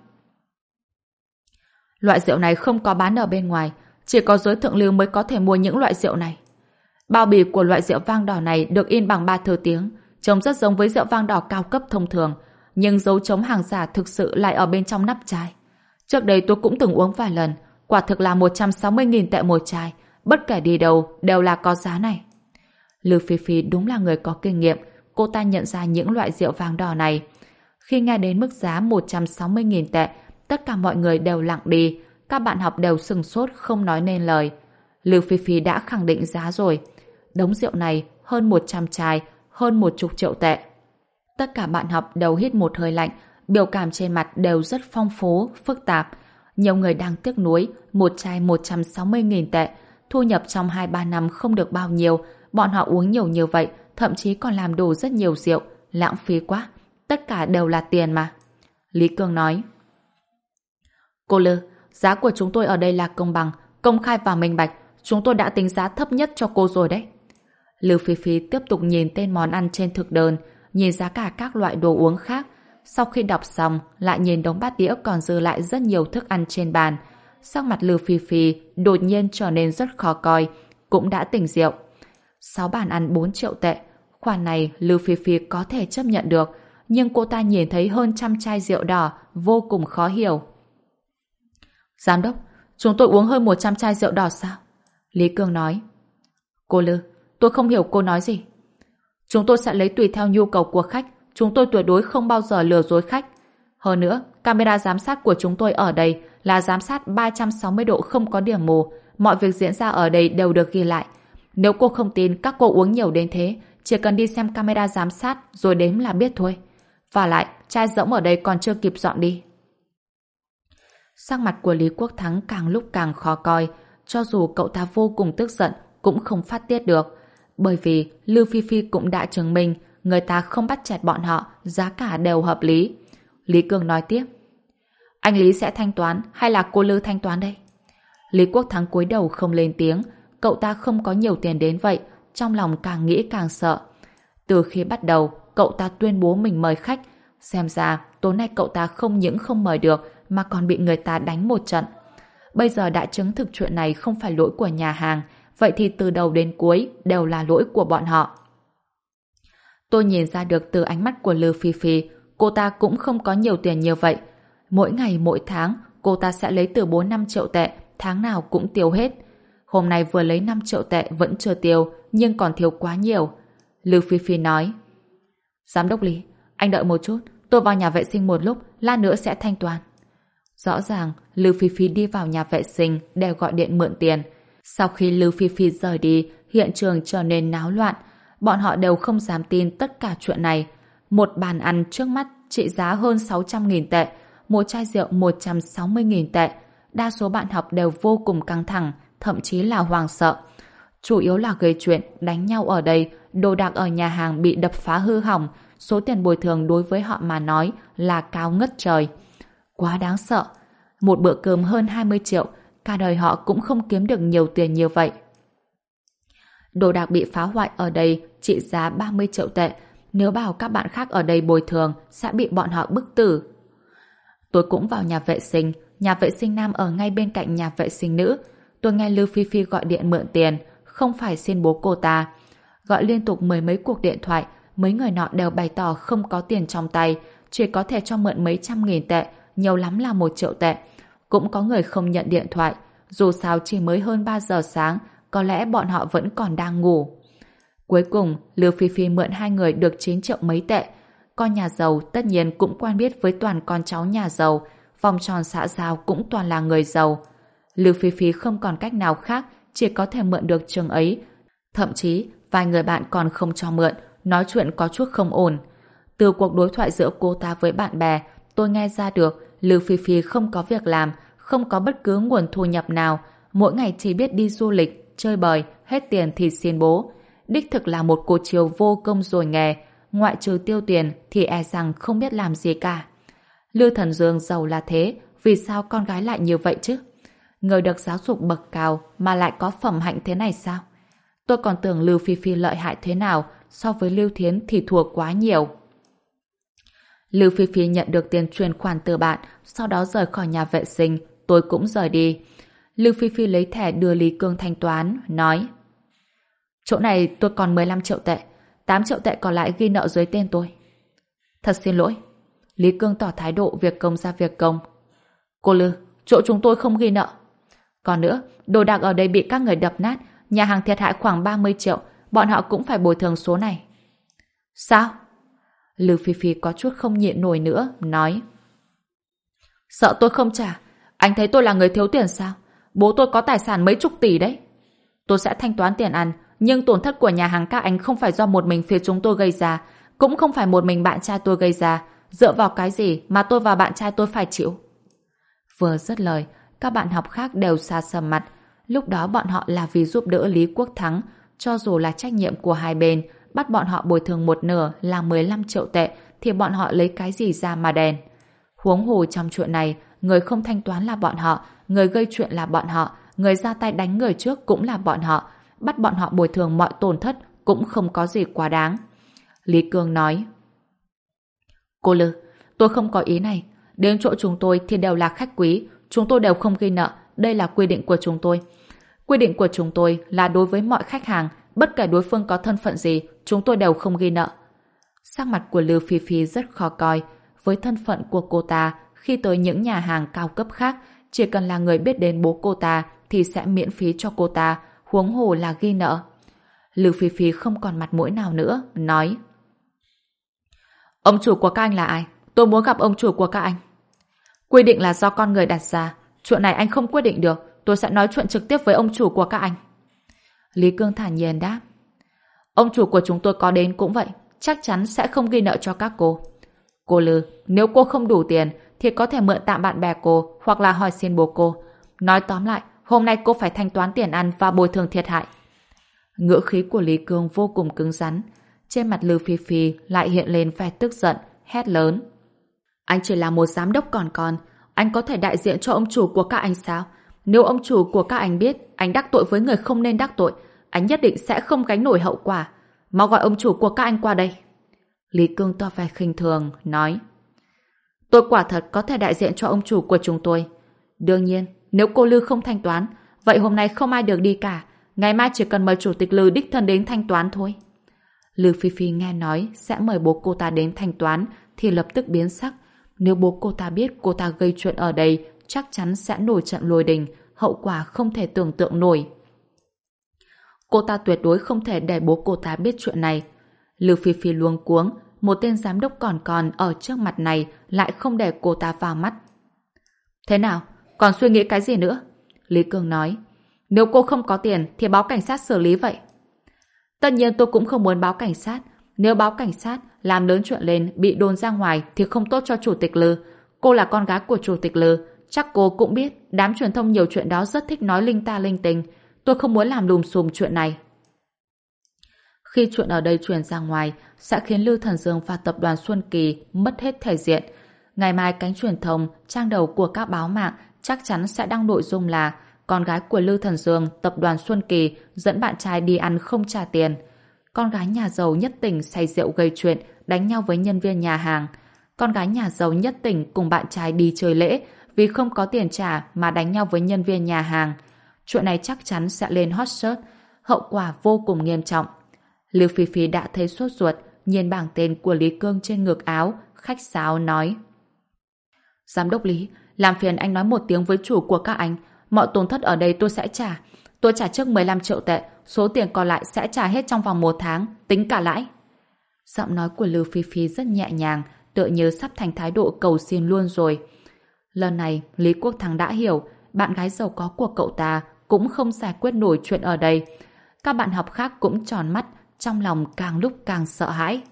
loại rượu này không có bán ở bên ngoài, chỉ có giới thượng lưu mới có thể mua những loại rượu này. Bao bì của loại rượu vang đỏ này được in bằng 3 thứ tiếng, trông rất giống với rượu vang đỏ cao cấp thông thường, nhưng dấu chống hàng giả thực sự lại ở bên trong nắp chai. Trước đây tôi cũng từng uống vài lần, quả thực là 160.000 tệ một chai, bất kể đi đâu đều là có giá này. Lưu Phi Phi đúng là người có kinh nghiệm, cô ta nhận ra những loại rượu vang đỏ này. Khi nghe đến mức giá 160.000 tệ, tất cả mọi người đều lặng đi, các bạn học đều sừng sốt không nói nên lời. Lưu Phi Phi đã khẳng định giá rồi. Đống rượu này hơn 100 chai, hơn 10 triệu tệ. Tất cả bạn học đều hít một hơi lạnh, biểu cảm trên mặt đều rất phong phú, phức tạp. Nhiều người đang tiếc nuối, một chai 160.000 tệ, thu nhập trong 2-3 năm không được bao nhiêu, bọn họ uống nhiều như vậy, thậm chí còn làm đổ rất nhiều rượu, lãng phí quá. Tất cả đều là tiền mà. Lý Cương nói: cô Lư, giá của chúng tôi ở đây là công bằng, công khai và minh bạch, chúng tôi đã tính giá thấp nhất cho cô rồi đấy. Lưu Phi Phi tiếp tục nhìn tên món ăn trên thực đơn, nhìn giá cả các loại đồ uống khác. Sau khi đọc xong, lại nhìn đống bát đĩa còn dư lại rất nhiều thức ăn trên bàn. Sắc mặt Lưu Phi Phi đột nhiên trở nên rất khó coi, cũng đã tỉnh rượu. 6 bàn ăn 4 triệu tệ, Khoản này Lưu Phi Phi có thể chấp nhận được, nhưng cô ta nhìn thấy hơn 100 chai rượu đỏ, vô cùng khó hiểu. Giám đốc, chúng tôi uống hơn 100 chai rượu đỏ sao? Lý Cương nói. Cô Lư, tôi không hiểu cô nói gì. Chúng tôi sẽ lấy tùy theo nhu cầu của khách, chúng tôi tuyệt đối không bao giờ lừa dối khách. Hơn nữa, camera giám sát của chúng tôi ở đây là giám sát 360 độ không có điểm mù, mọi việc diễn ra ở đây đều được ghi lại. Nếu cô không tin các cô uống nhiều đến thế, chỉ cần đi xem camera giám sát rồi đếm là biết thôi. Và lại, chai rỗng ở đây còn chưa kịp dọn đi. Sắc mặt của Lý Quốc Thắng càng lúc càng khó coi, cho dù cậu ta vô cùng tức giận cũng không phát tiết được, bởi vì Lưu Phi Phi cũng đã chứng minh người ta không bắt chẹt bọn họ, giá cả đều hợp lý. Lý Cương nói tiếp. Anh Lý sẽ thanh toán hay là cô Lư thanh toán đây? Lý Quốc Thắng cúi đầu không lên tiếng, cậu ta không có nhiều tiền đến vậy, trong lòng càng nghĩ càng sợ. Từ khi bắt đầu, cậu ta tuyên bố mình mời khách, xem ra tối nay cậu ta không những không mời được mà còn bị người ta đánh một trận. Bây giờ đã chứng thực chuyện này không phải lỗi của nhà hàng, vậy thì từ đầu đến cuối đều là lỗi của bọn họ. Tôi nhìn ra được từ ánh mắt của Lưu Phi Phi, cô ta cũng không có nhiều tiền như vậy. Mỗi ngày mỗi tháng, cô ta sẽ lấy từ 4-5 triệu tệ, tháng nào cũng tiêu hết. Hôm nay vừa lấy 5 triệu tệ vẫn chưa tiêu, nhưng còn thiếu quá nhiều. Lưu Phi Phi nói. Giám đốc Lý, anh đợi một chút, tôi vào nhà vệ sinh một lúc, lát nữa sẽ thanh toán. Rõ ràng, Lưu Phi Phi đi vào nhà vệ sinh để gọi điện mượn tiền. Sau khi Lưu Phi Phi rời đi, hiện trường trở nên náo loạn. Bọn họ đều không dám tin tất cả chuyện này. Một bàn ăn trước mắt trị giá hơn 600.000 tệ, một chai rượu 160.000 tệ. Đa số bạn học đều vô cùng căng thẳng, thậm chí là hoảng sợ. Chủ yếu là gây chuyện, đánh nhau ở đây, đồ đạc ở nhà hàng bị đập phá hư hỏng, số tiền bồi thường đối với họ mà nói là cao ngất trời. Quá đáng sợ. Một bữa cơm hơn 20 triệu, cả đời họ cũng không kiếm được nhiều tiền như vậy. Đồ đạc bị phá hoại ở đây trị giá 30 triệu tệ. Nếu bảo các bạn khác ở đây bồi thường sẽ bị bọn họ bức tử. Tôi cũng vào nhà vệ sinh nam ở ngay bên cạnh nhà vệ sinh nữ. Tôi nghe Lưu Phi Phi gọi điện mượn tiền, không phải xin bố cô ta. Gọi liên tục mười mấy cuộc điện thoại, mấy người nọ đều bày tỏ không có tiền trong tay, chỉ có thể cho mượn mấy trăm nghìn tệ, nhiều lắm là 1 triệu tệ. Cũng có người không nhận điện thoại, dù sao chỉ mới hơn 3 giờ sáng, có lẽ bọn họ vẫn còn đang ngủ. Cuối cùng, Lưu Phi Phi mượn hai người được 9 triệu mấy tệ. Con nhà giàu tất nhiên cũng quen biết với toàn con cháu nhà giàu, vòng tròn xã giao cũng toàn là người giàu. Lưu Phi Phi không còn cách nào khác, chỉ có thể mượn được chừng ấy. Thậm chí, vài người bạn còn không cho mượn, nói chuyện có chút không ổn. Từ cuộc đối thoại giữa cô ta với bạn bè, tôi nghe ra được Lưu Phi Phi không có việc làm, không có bất cứ nguồn thu nhập nào, mỗi ngày chỉ biết đi du lịch, chơi bời, hết tiền thì xin bố. Đích thực là một cô chiều vô công rồi nghề, ngoại trừ tiêu tiền thì e rằng không biết làm gì cả. Lưu Thần Dương giàu là thế, vì sao con gái lại như vậy chứ? Người được giáo dục bậc cao mà lại có phẩm hạnh thế này sao? Tôi còn tưởng Lưu Phi Phi lợi hại thế nào, so với Lưu Thiến thì thua quá nhiều. Lưu Phi Phi nhận được tiền chuyển khoản từ bạn, sau đó rời khỏi nhà vệ sinh, tôi cũng rời đi. Lưu Phi Phi lấy thẻ đưa Lý Cương thanh toán, nói: chỗ này tôi còn 15 triệu tệ, 8 triệu tệ còn lại ghi nợ dưới tên tôi. Thật xin lỗi. Lý Cương tỏ thái độ việc công ra việc công. Cô Lư, chỗ chúng tôi không ghi nợ. Còn nữa, đồ đạc ở đây bị các người đập nát, nhà hàng thiệt hại khoảng 30 triệu, bọn họ cũng phải bồi thường số này. Sao? Lưu Phi Phi có chút không nhịn nổi nữa, nói: sợ tôi không trả? Anh thấy tôi là người thiếu tiền sao? Bố tôi có tài sản mấy chục tỷ đấy. Tôi sẽ thanh toán tiền ăn, nhưng tổn thất của nhà hàng các anh không phải do một mình phía chúng tôi gây ra, cũng không phải một mình bạn trai tôi gây ra. Dựa vào cái gì mà tôi và bạn trai tôi phải chịu? Vừa dứt lời, các bạn học khác đều xa sầm mặt. Lúc đó bọn họ là vì giúp đỡ Lý Quốc Thắng, cho dù là trách nhiệm của hai bên, bắt bọn họ bồi thường một nửa là 15 triệu tệ thì bọn họ lấy cái gì ra mà đền. Huống hồ trong chuyện này, người không thanh toán là bọn họ, người gây chuyện là bọn họ, người ra tay đánh người trước cũng là bọn họ, bắt bọn họ bồi thường mọi tổn thất cũng không có gì quá đáng. Lý Cương nói: cô Lư, tôi không có ý này. Đến chỗ chúng tôi thì đều là khách quý, chúng tôi đều không ghi nợ, đây là quy định của chúng tôi. Quy định của chúng tôi là đối với mọi khách hàng, bất kể đối phương có thân phận gì, chúng tôi đều không ghi nợ. Sắc mặt của Lưu Phi Phi rất khó coi. Với thân phận của cô ta, khi tới những nhà hàng cao cấp khác, chỉ cần là người biết đến bố cô ta thì sẽ miễn phí cho cô ta, huống hồ là ghi nợ. Lưu Phi Phi không còn mặt mũi nào nữa, nói: Ông chủ của các anh là ai? Tôi muốn gặp ông chủ của các anh. Quy định là do con người đặt ra. Chuyện này anh không quyết định được. Tôi sẽ nói chuyện trực tiếp với ông chủ của các anh. Lý Cương thản nhiên đáp: Ông chủ của chúng tôi có đến cũng vậy, chắc chắn sẽ không ghi nợ cho các cô. Cô Lư, nếu cô không đủ tiền thì có thể mượn tạm bạn bè cô hoặc là hỏi xin bố cô. Nói tóm lại, hôm nay cô phải thanh toán tiền ăn và bồi thường thiệt hại. Ngữ khí của Lý Cương vô cùng cứng rắn. Trên mặt Lưu Phi Phi lại hiện lên vẻ tức giận, hét lớn: Anh chỉ là một giám đốc còn, anh có thể đại diện cho ông chủ của các anh sao? Nếu ông chủ của các anh biết anh đắc tội với người không nên đắc tội, anh nhất định sẽ không gánh nổi hậu quả. Mau gọi ông chủ của các anh qua đây. Lý Cương to vẻ khinh thường, nói: Tôi quả thật có thể đại diện cho ông chủ của chúng tôi. Đương nhiên, nếu cô Lư không thanh toán, vậy hôm nay không ai được đi cả. Ngày mai chỉ cần mời chủ tịch Lư đích thân đến thanh toán thôi. Lư Phi Phi nghe nói sẽ mời bố cô ta đến thanh toán thì lập tức biến sắc. Nếu bố cô ta biết cô ta gây chuyện ở đây, chắc chắn sẽ nổi trận lôi đình, hậu quả không thể tưởng tượng nổi. Cô ta tuyệt đối không thể để bố cô ta biết chuyện này. Lưu Phi Phi luống cuống, một tên giám đốc còn ở trước mặt này lại không để cô ta vào mắt. Thế nào? Còn suy nghĩ cái gì nữa? Lý Cương nói: Nếu cô không có tiền thì báo cảnh sát xử lý vậy. Tất nhiên tôi cũng không muốn báo cảnh sát. Nếu báo cảnh sát, làm lớn chuyện lên, bị đồn ra ngoài thì không tốt cho chủ tịch Lư. Cô là con gái của chủ tịch Lư, chắc cô cũng biết đám truyền thông nhiều chuyện đó rất thích nói linh ta linh tinh. Tôi không muốn làm lùm xùm chuyện này. Khi chuyện ở đây truyền ra ngoài sẽ khiến Lưu Thần Dương và tập đoàn Xuân Kỳ mất hết thể diện. Ngày mai cánh truyền thông, trang đầu của các báo mạng chắc chắn sẽ đăng nội dung là con gái của Lưu Thần Dương, tập đoàn Xuân Kỳ dẫn bạn trai đi ăn không trả tiền. Con gái nhà giàu nhất tỉnh say rượu gây chuyện, đánh nhau với nhân viên nhà hàng. Con gái nhà giàu nhất tỉnh cùng bạn trai đi chơi lễ vì không có tiền trả mà đánh nhau với nhân viên nhà hàng. Chuyện này chắc chắn sẽ lên hot search, hậu quả vô cùng nghiêm trọng. Lưu Phi Phi đã thấy sốt ruột, nhìn bảng tên của Lý Cương trên ngực áo, khách sáo nói: Giám đốc Lý, làm phiền anh nói một tiếng với chủ của các anh, mọi tổn thất ở đây tôi sẽ trả. Tôi trả trước 15 triệu tệ, số tiền còn lại sẽ trả hết trong vòng 1 tháng, tính cả lãi. Giọng nói của Lưu Phi Phi rất nhẹ nhàng, tựa như sắp thành thái độ cầu xin luôn rồi. Lần này, Lý Quốc Thắng đã hiểu, bạn gái giàu có của cậu ta cũng không giải quyết nổi chuyện ở đây. Các bạn học khác cũng tròn mắt, trong lòng càng lúc càng sợ hãi.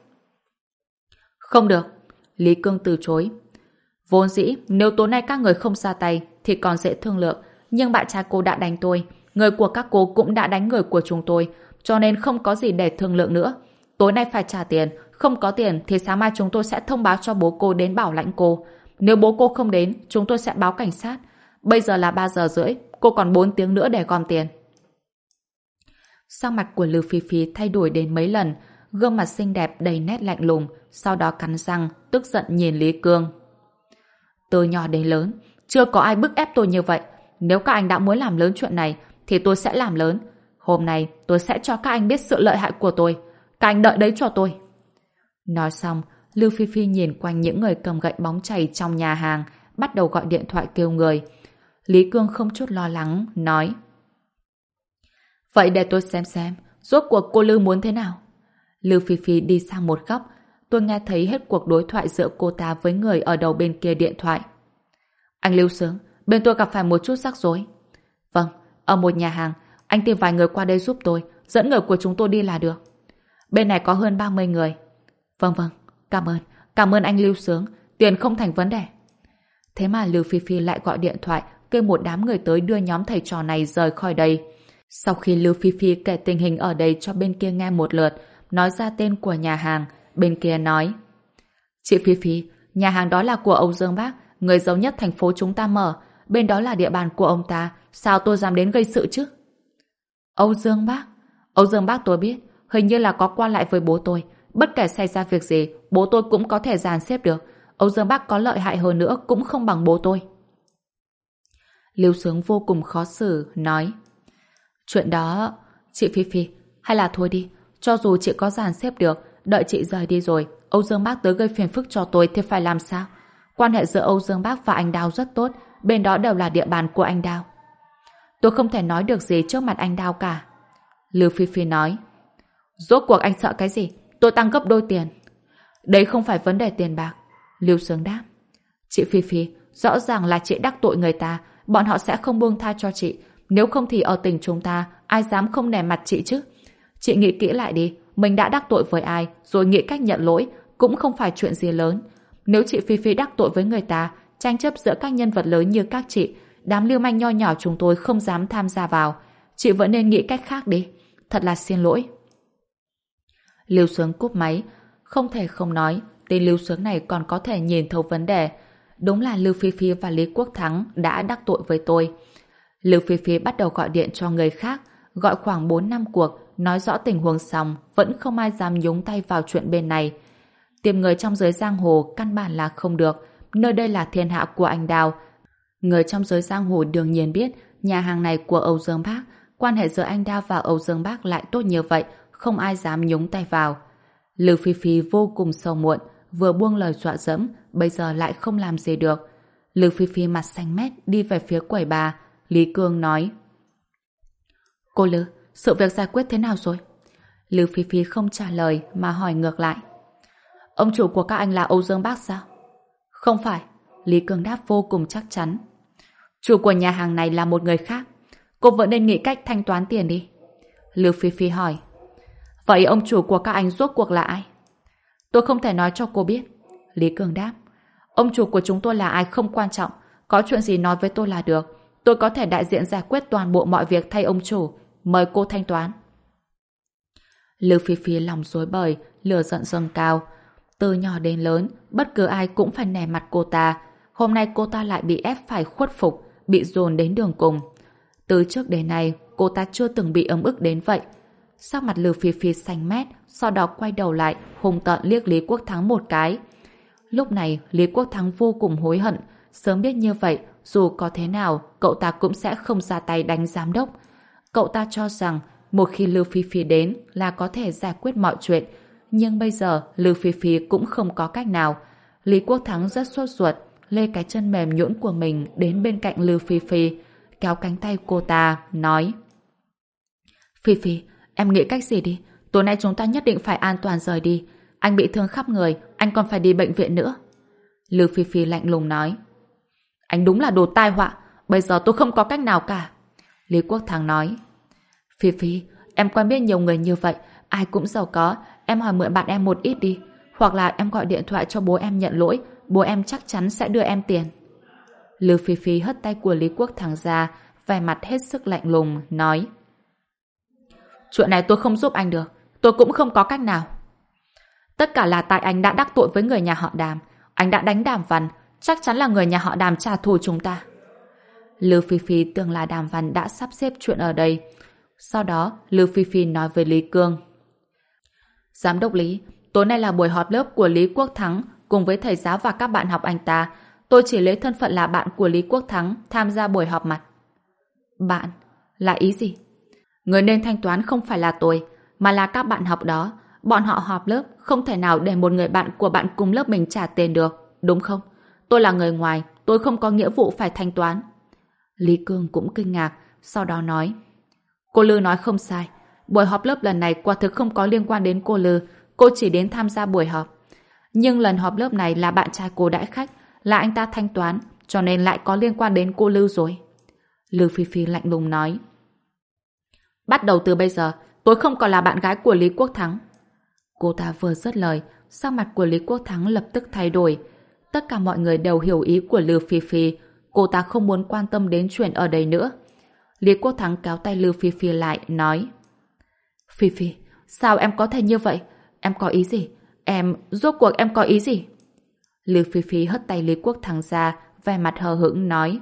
Không được, Lý Cương từ chối. Vốn dĩ, nếu tối nay các người không ra tay thì còn dễ thương lượng, nhưng bạn trai cô đã đánh tôi, người của các cô cũng đã đánh người của chúng tôi, cho nên không có gì để thương lượng nữa. Tối nay phải trả tiền, không có tiền thì sáng mai chúng tôi sẽ thông báo cho bố cô đến bảo lãnh cô. Nếu bố cô không đến, chúng tôi sẽ báo cảnh sát. Bây giờ là 3 giờ rưỡi, cô còn 4 tiếng nữa để gom tiền. Sắc mặt của Lưu Phi Phi thay đổi đến mấy lần, gương mặt xinh đẹp đầy nét lạnh lùng, sau đó cắn răng, tức giận nhìn Lý Cương. Từ nhỏ đến lớn, chưa có ai bức ép tôi như vậy. Nếu các anh đã muốn làm lớn chuyện này, thì tôi sẽ làm lớn. Hôm nay tôi sẽ cho các anh biết sự lợi hại của tôi. Các anh đợi đấy cho tôi. Nói xong, Lưu Phi Phi nhìn quanh những người cầm gậy bóng chày trong nhà hàng, bắt đầu gọi điện thoại kêu người. Lý Cương không chút lo lắng, nói: Vậy để tôi xem, rốt cuộc cô Lưu muốn thế nào? Lưu Phi Phi đi sang một góc, tôi nghe thấy hết cuộc đối thoại giữa cô ta với người ở đầu bên kia điện thoại. Anh Lưu Sướng, bên tôi gặp phải một chút rắc rối. Vâng, ở một nhà hàng, anh tìm vài người qua đây giúp tôi, dẫn người của chúng tôi đi là được. Bên này có hơn 30 người. Vâng, cảm ơn anh Lưu Sướng, tiền không thành vấn đề. Thế mà Lưu Phi Phi lại gọi điện thoại kêu một đám người tới đưa nhóm thầy trò này rời khỏi đây. Sau khi Lưu Phi Phi kể tình hình ở đây cho bên kia nghe một lượt, nói ra tên của nhà hàng, bên kia nói: Chị Phi Phi, nhà hàng đó là của ông Dương Bác, người giàu nhất thành phố chúng ta mở, bên đó là địa bàn của ông ta, sao tôi dám đến gây sự chứ? Âu Dương Bác tôi biết, hình như là có qua lại với bố tôi, bất kể xảy ra việc gì, bố tôi cũng có thể dàn xếp được. Âu Dương Bác có lợi hại hơn nữa cũng không bằng bố tôi. Lưu Sướng vô cùng khó xử, nói: Chuyện đó, chị Phi Phi, Hay là thôi đi, cho dù chị có dàn xếp được, đợi chị rời đi rồi, Âu Dương Bác tới gây phiền phức cho tôi thì phải làm sao? Quan hệ giữa Âu Dương Bác và anh Đao rất tốt, bên đó đều là địa bàn của anh Đao. Tôi không thể nói được gì trước mặt anh Đao cả. Lưu Phi Phi nói. Rốt cuộc anh sợ cái gì? Tôi tăng gấp đôi tiền. Đấy không phải vấn đề tiền bạc. Lưu Sướng đáp. Chị Phi Phi, rõ ràng là chị đắc tội người ta, bọn họ sẽ không buông tha cho chị. Nếu không thì ở tỉnh chúng ta, ai dám không nể mặt chị chứ? Chị nghĩ kỹ lại đi, mình đã đắc tội với ai, rồi nghĩ cách nhận lỗi, cũng không phải chuyện gì lớn. Nếu chị Phi Phi đắc tội với người ta, tranh chấp giữa các nhân vật lớn như các chị, đám lưu manh nho nhỏ chúng tôi không dám tham gia vào. Chị vẫn nên nghĩ cách khác đi. Thật là xin lỗi. Lưu Sướng cúp máy. Không thể không nói, tên Lưu Sướng này còn có thể nhìn thấu vấn đề. Đúng là Lưu Phi Phi và Lý Quốc Thắng đã đắc tội với tôi. Lưu Phi Phi bắt đầu gọi điện cho người khác, gọi khoảng 4-5 cuộc, nói rõ tình huống xong, vẫn không ai dám nhúng tay vào chuyện bên này. Tìm người trong giới giang hồ căn bản là không được, nơi đây là thiên hạ của anh Đào. Người trong giới giang hồ đương nhiên biết nhà hàng này của Âu Dương Bác, quan hệ giữa anh Đào và Âu Dương Bác lại tốt như vậy, không ai dám nhúng tay vào. Lưu Phi Phi vô cùng sầu muộn, vừa buông lời dọa dẫm, bây giờ lại không làm gì được. Lưu Phi Phi mặt xanh mét đi về phía quầy bà. Lý Cương nói: Cô Lư, sự việc giải quyết thế nào rồi? Lưu Phi Phi không trả lời mà hỏi ngược lại: Ông chủ của các anh là Âu Dương Bác sao? Không phải. Lý Cương đáp vô cùng chắc chắn. Chủ của nhà hàng này là một người khác. Cô vẫn nên nghĩ cách thanh toán tiền đi. Lưu Phi Phi hỏi: Vậy ông chủ của các anh rốt cuộc là ai? Tôi không thể nói cho cô biết. Lý Cương đáp: Ông chủ của chúng tôi là ai không quan trọng, có chuyện gì nói với tôi là được. Tôi có thể đại diện giải quyết toàn bộ mọi việc thay ông chủ. Mời cô thanh toán. Lưu Phi Phi lòng rối bời, lửa giận dâng cao. Từ nhỏ đến lớn, bất cứ ai cũng phải nể mặt cô ta. Hôm nay cô ta lại bị ép phải khuất phục, bị dồn đến đường cùng. Từ trước đến nay, cô ta chưa từng bị ấm ức đến vậy. Sắc mặt Lưu Phi Phi xanh mét, sau đó quay đầu lại, hung tợn liếc Lý Quốc Thắng một cái. Lúc này, Lý Quốc Thắng vô cùng hối hận. Sớm biết như vậy, dù có thế nào, cậu ta cũng sẽ không ra tay đánh giám đốc. Cậu ta cho rằng, một khi Lưu Phi Phi đến là có thể giải quyết mọi chuyện. Nhưng bây giờ, Lưu Phi Phi cũng không có cách nào. Lý Quốc Thắng rất sốt ruột, lê cái chân mềm nhũn của mình đến bên cạnh Lưu Phi Phi, kéo cánh tay cô ta, nói: Phi Phi, em nghĩ cách gì đi. Tối nay chúng ta nhất định phải an toàn rời đi. Anh bị thương khắp người, anh còn phải đi bệnh viện nữa. Lưu Phi Phi lạnh lùng nói: Anh đúng là đồ tai họa. Bây giờ tôi không có cách nào cả. Lý Quốc Thắng nói: Phi Phi, em quen biết nhiều người như vậy, ai cũng giàu có. Em hỏi mượn bạn em một ít đi. Hoặc là em gọi điện thoại cho bố em nhận lỗi. Bố em chắc chắn sẽ đưa em tiền. Lưu Phi Phi hất tay của Lý Quốc Thắng ra, vẻ mặt hết sức lạnh lùng, nói: Chuyện này tôi không giúp anh được. Tôi cũng không có cách nào. Tất cả là tại anh đã đắc tội với người nhà họ Đàm. Anh đã đánh Đàm Văn. Chắc chắn là người nhà họ Đàm trả thù chúng ta. Lưu Phi Phi tưởng là Đàm Văn đã sắp xếp chuyện ở đây. Sau đó, Lưu Phi Phi nói với Lý Cương: Giám đốc Lý, tối nay là buổi họp lớp của Lý Quốc Thắng cùng với thầy giáo và các bạn học anh ta. Tôi chỉ lấy thân phận là bạn của Lý Quốc Thắng tham gia buổi họp mặt. Bạn? Là ý gì? Người nên thanh toán không phải là tôi, mà là các bạn học đó. Bọn họ họp lớp, không thể nào để một người bạn của bạn cùng lớp mình trả tiền được, đúng không? Tôi là người ngoài, tôi không có nghĩa vụ phải thanh toán. Lý Cương cũng kinh ngạc, sau đó nói: Cô Lư nói không sai. Buổi họp lớp lần này quả thực không có liên quan đến cô Lư. Cô chỉ đến tham gia buổi họp. Nhưng lần họp lớp này là bạn trai cô đãi khách, là anh ta thanh toán, cho nên lại có liên quan đến cô Lư rồi. Lưu Phi Phi lạnh lùng nói: Bắt đầu từ bây giờ, tôi không còn là bạn gái của Lý Quốc Thắng. Cô ta vừa dứt lời, sắc mặt của Lý Quốc Thắng lập tức thay đổi. Tất cả mọi người đều hiểu ý của Lưu Phi Phi. Cô ta không muốn quan tâm đến chuyện ở đây nữa. Lý Quốc Thắng kéo tay Lưu Phi Phi lại, nói: Phi Phi, sao em có thể như vậy? Em có ý gì? Rốt cuộc em có ý gì? Lưu Phi Phi hất tay Lý Quốc Thắng ra, vẻ mặt hờ hững nói: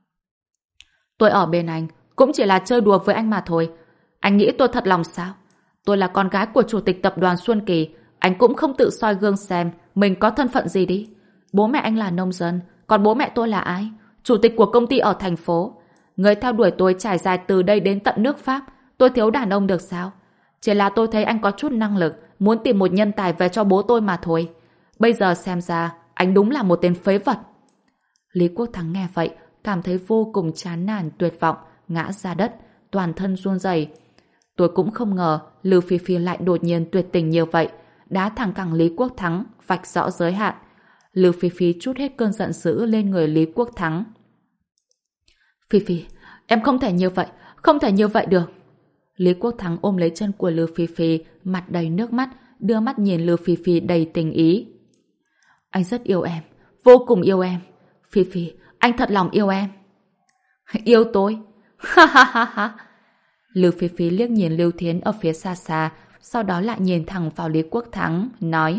Tôi ở bên anh, cũng chỉ là chơi đùa với anh mà thôi. Anh nghĩ tôi thật lòng sao? Tôi là con gái của chủ tịch tập đoàn Xuân Kỳ, anh cũng không tự soi gương xem mình có thân phận gì đi. Bố mẹ anh là nông dân, còn bố mẹ tôi là ai? Chủ tịch của công ty ở thành phố. Người theo đuổi tôi trải dài từ đây đến tận nước Pháp, tôi thiếu đàn ông được sao? Chỉ là tôi thấy anh có chút năng lực, muốn tìm một nhân tài về cho bố tôi mà thôi. Bây giờ xem ra, anh đúng là một tên phế vật. Lý Quốc Thắng nghe vậy, cảm thấy vô cùng chán nản tuyệt vọng, ngã ra đất, toàn thân run rẩy. Tôi cũng không ngờ Lưu Phi Phi lại đột nhiên tuyệt tình như vậy, đá thẳng cẳng Lý Quốc Thắng, vạch rõ giới hạn. Lưu Phi Phi trút hết cơn giận dữ lên người Lý Quốc Thắng. Phi Phi, em không thể như vậy, không thể như vậy được. Lý Quốc Thắng ôm lấy chân của Lưu Phi Phi, mặt đầy nước mắt, đưa mắt nhìn Lưu Phi Phi đầy tình ý. Anh rất yêu em, vô cùng yêu em. Phi Phi, anh thật lòng yêu em. Yêu tôi? Ha ha ha ha. Lưu Phi Phi liếc nhìn Lưu Thiến ở phía xa xa, sau đó lại nhìn thẳng vào Lý Quốc Thắng, nói: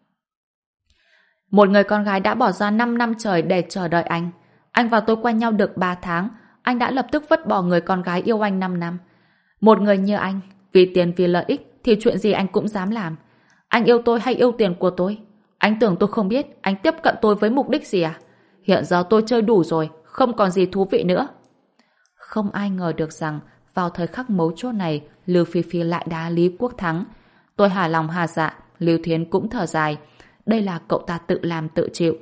Một người con gái đã bỏ ra 5 năm trời để chờ đợi anh. Anh và tôi quen nhau được 3 tháng, anh đã lập tức vứt bỏ người con gái yêu anh 5 năm. Một người như anh, vì tiền vì lợi ích thì chuyện gì anh cũng dám làm. Anh yêu tôi hay yêu tiền của tôi? Anh tưởng tôi không biết anh tiếp cận tôi với mục đích gì à? Hiện giờ tôi chơi đủ rồi, không còn gì thú vị nữa. Không ai ngờ được rằng vào thời khắc mấu chốt này, Lưu Phi Phi lại đá Lý Quốc Thắng. Tôi hà lòng hà dạ, Lưu Thiến cũng thở dài. Đây là cậu ta tự làm tự chịu.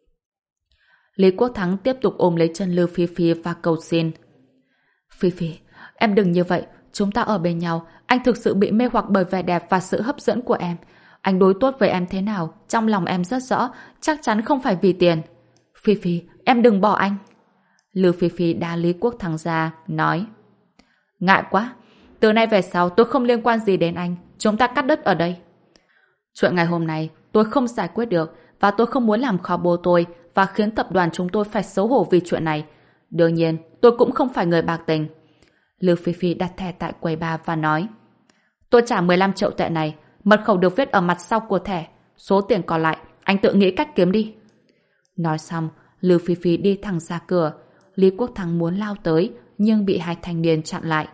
Lý Quốc Thắng tiếp tục ôm lấy chân Lưu Phi Phi và cầu xin: Phi Phi, em đừng như vậy. Chúng ta ở bên nhau, anh thực sự bị mê hoặc bởi vẻ đẹp và sự hấp dẫn của em. Anh đối tốt với em thế nào, trong lòng em rất rõ, chắc chắn không phải vì tiền. Phi Phi, em đừng bỏ anh. Lưu Phi Phi đá Lý Quốc Thắng ra, nói: Ngại quá, từ nay về sau tôi không liên quan gì đến anh, chúng ta cắt đứt ở đây. Chuyện ngày hôm nay tôi không giải quyết được và tôi không muốn làm khó bố tôi và khiến tập đoàn chúng tôi phải xấu hổ vì chuyện này. Đương nhiên, tôi cũng không phải người bạc tình. Lưu Phi Phi đặt thẻ tại quầy bar và nói: Tôi trả 15 triệu tệ này, mật khẩu được viết ở mặt sau của thẻ. Số tiền còn lại, anh tự nghĩ cách kiếm đi. Nói xong, Lưu Phi Phi đi thẳng ra cửa. Lý Quốc Thắng muốn lao tới, nhưng bị hai thanh niên chặn lại.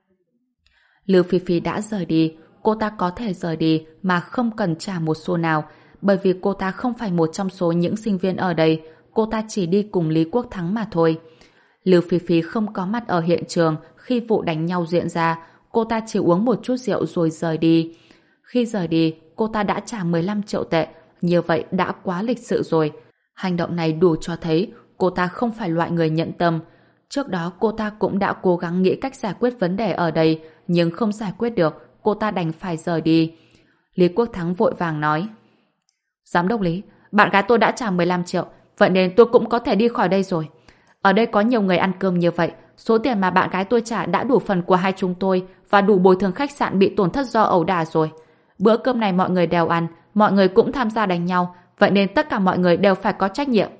Lưu Phi Phi đã rời đi, cô ta có thể rời đi mà không cần trả một xu nào, bởi vì cô ta không phải một trong số những sinh viên ở đây, cô ta chỉ đi cùng Lý Quốc Thắng mà thôi. Lưu Phi Phi không có mặt ở hiện trường khi vụ đánh nhau diễn ra, cô ta chỉ uống một chút rượu rồi rời đi. Khi rời đi, cô ta đã trả 15 triệu tệ, như vậy đã quá lịch sự rồi. Hành động này đủ cho thấy cô ta không phải loại người nhận tâm. Trước đó cô ta cũng đã cố gắng nghĩ cách giải quyết vấn đề ở đây, nhưng không giải quyết được, cô ta đành phải rời đi. Lý Quốc Thắng vội vàng nói: Giám đốc Lý, bạn gái tôi đã trả 15 triệu, vậy nên tôi cũng có thể đi khỏi đây rồi. Ở đây có nhiều người ăn cơm như vậy, số tiền mà bạn gái tôi trả đã đủ phần của hai chúng tôi và đủ bồi thường khách sạn bị tổn thất do ẩu đả rồi. Bữa cơm này mọi người đều ăn, mọi người cũng tham gia đánh nhau, vậy nên tất cả mọi người đều phải có trách nhiệm.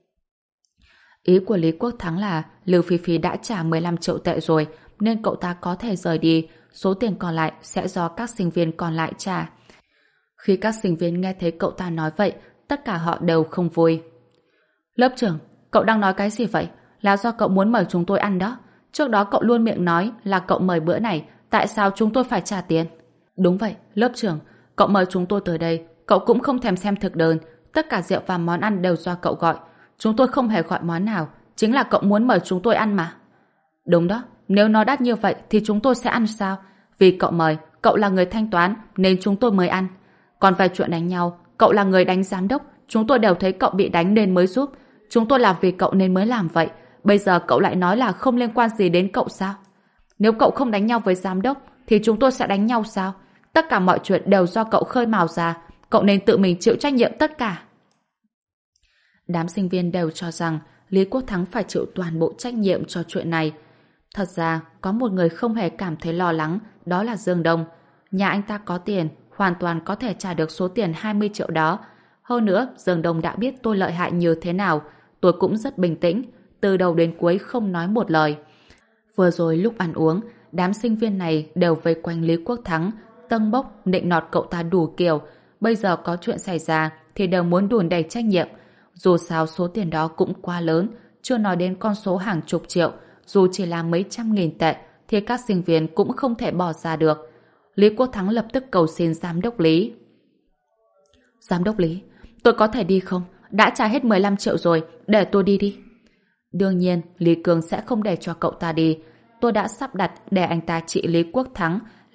Ý của Lý Quốc Thắng là Lưu Phi Phi đã trả 15 triệu tệ rồi, nên cậu ta có thể rời đi, số tiền còn lại sẽ do các sinh viên còn lại trả. Khi các sinh viên nghe thấy cậu ta nói vậy, tất cả họ đều không vui. Lớp trưởng, cậu đang nói cái gì vậy? Là do cậu muốn mời chúng tôi ăn đó. Trước đó cậu luôn miệng nói là cậu mời bữa này, tại sao chúng tôi phải trả tiền? Đúng vậy, lớp trưởng, cậu mời chúng tôi tới đây, cậu cũng không thèm xem thực đơn, tất cả rượu và món ăn đều do cậu gọi. Chúng tôi không hề gọi món nào, chính là cậu muốn mời chúng tôi ăn mà. Đúng đó, nếu nó đắt như vậy thì chúng tôi sẽ ăn sao? Vì cậu mời, cậu là người thanh toán nên chúng tôi mới ăn. Còn về chuyện đánh nhau, cậu là người đánh giám đốc, chúng tôi đều thấy cậu bị đánh nên mới giúp. Chúng tôi làm vì cậu nên mới làm vậy. Bây giờ cậu lại nói là không liên quan gì đến cậu sao? Nếu cậu không đánh nhau với giám đốc thì chúng tôi sẽ đánh nhau sao? Tất cả mọi chuyện đều do cậu khơi mào ra, cậu nên tự mình chịu trách nhiệm tất cả. Đám sinh viên đều cho rằng Lý Quốc Thắng phải chịu toàn bộ trách nhiệm cho chuyện này. Thật ra, có một người không hề cảm thấy lo lắng, đó là Dương Đông. Nhà anh ta có tiền, hoàn toàn có thể trả được số tiền 20 triệu đó. Hơn nữa, Dương Đông đã biết tôi lợi hại như thế nào. Tôi cũng rất bình tĩnh, từ đầu đến cuối không nói một lời. Vừa rồi lúc ăn uống, đám sinh viên này đều vây quanh Lý Quốc Thắng, tâng bốc, nịnh nọt cậu ta đủ kiểu. Bây giờ có chuyện xảy ra thì đều muốn đùn đẩy trách nhiệm. Dù sao số tiền đó cũng quá lớn, chưa nói đến con số hàng chục triệu, dù chỉ là mấy trăm nghìn tệ thì các sinh viên cũng không thể bỏ ra được. Lý Quốc Thắng lập tức cầu xin giám đốc Lý. Giám đốc Lý, tôi có thể đi không? Đã trả hết 15 triệu rồi, để tôi đi đi. Đương nhiên, Lý Cường sẽ không để cho cậu ta đi. Tôi đã sắp đặt để anh ta trị Lý Quốc Thắng,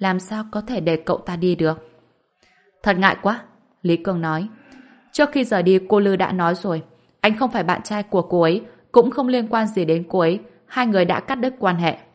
làm sao có thể để cậu ta đi được. Thật ngại quá, Lý Cương nói. Trước khi rời đi cô Lư đã nói rồi, anh không phải bạn trai của cô ấy, cũng không liên quan gì đến cô ấy, hai người đã cắt đứt quan hệ.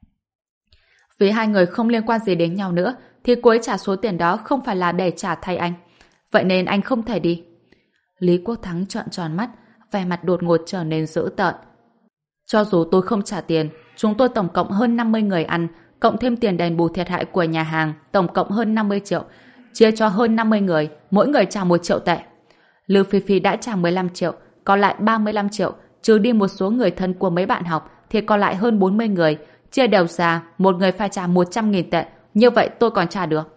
Vì hai người không liên quan gì đến nhau nữa, thì cô ấy trả số tiền đó không phải là để trả thay anh. Vậy nên anh không thể đi. Lý Quốc Thắng trợn tròn mắt, vẻ mặt đột ngột trở nên dữ tợn. Cho dù tôi không trả tiền, chúng tôi tổng cộng hơn 50 người ăn, cộng thêm tiền đền bù thiệt hại của nhà hàng, tổng cộng hơn 50 triệu. Chia cho hơn 50 người, mỗi người trả 1 triệu tệ. Lưu Phi Phi đã trả 15 triệu, còn lại 35 triệu, trừ đi một số người thân của mấy bạn học, thì còn lại hơn 40 người. Chia đều ra, một người phải trả 100.000 tệ, như vậy tôi còn trả được.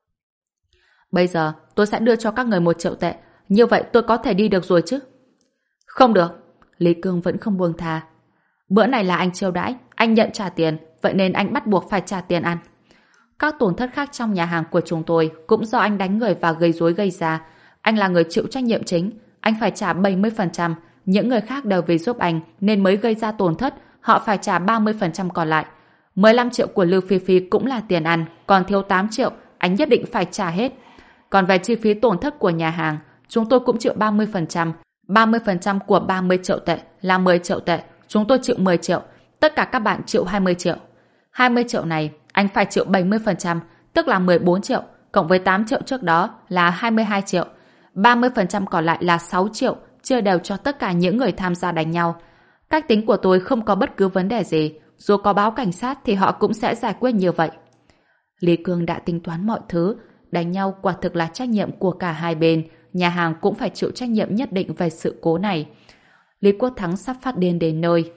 Bây giờ, tôi sẽ đưa cho các người 1 triệu tệ, như vậy tôi có thể đi được rồi chứ? Không được, Lý Cương vẫn không buông tha. Bữa này là anh chiêu đãi, anh nhận trả tiền, vậy nên anh bắt buộc phải trả tiền ăn. Các tổn thất khác trong nhà hàng của chúng tôi cũng do anh đánh người và gây rối gây ra. Anh là người chịu trách nhiệm chính, anh phải trả 70%, những người khác đều vì giúp anh nên mới gây ra tổn thất, họ phải trả 30% còn lại. 15 triệu của Lưu Phi Phi cũng là tiền ăn, còn thiếu 8 triệu, anh nhất định phải trả hết. Còn về chi phí tổn thất của nhà hàng, chúng tôi cũng chịu 30%. 30% của 30 triệu tệ là 10 triệu tệ, chúng tôi chịu 10 triệu, tất cả các bạn chịu 20 triệu. 20 triệu này, anh phải chịu 70%, tức là 14 triệu, cộng với 8 triệu trước đó là 22 triệu. 30% còn lại là 6 triệu, chia đều cho tất cả những người tham gia đánh nhau. Cách tính của tôi không có bất cứ vấn đề gì, dù có báo cảnh sát thì họ cũng sẽ giải quyết như vậy. Lý Cương đã tính toán mọi thứ, đánh nhau quả thực là trách nhiệm của cả hai bên, nhà hàng cũng phải chịu trách nhiệm nhất định về sự cố này. Lý Quốc Thắng sắp phát điên đến nơi.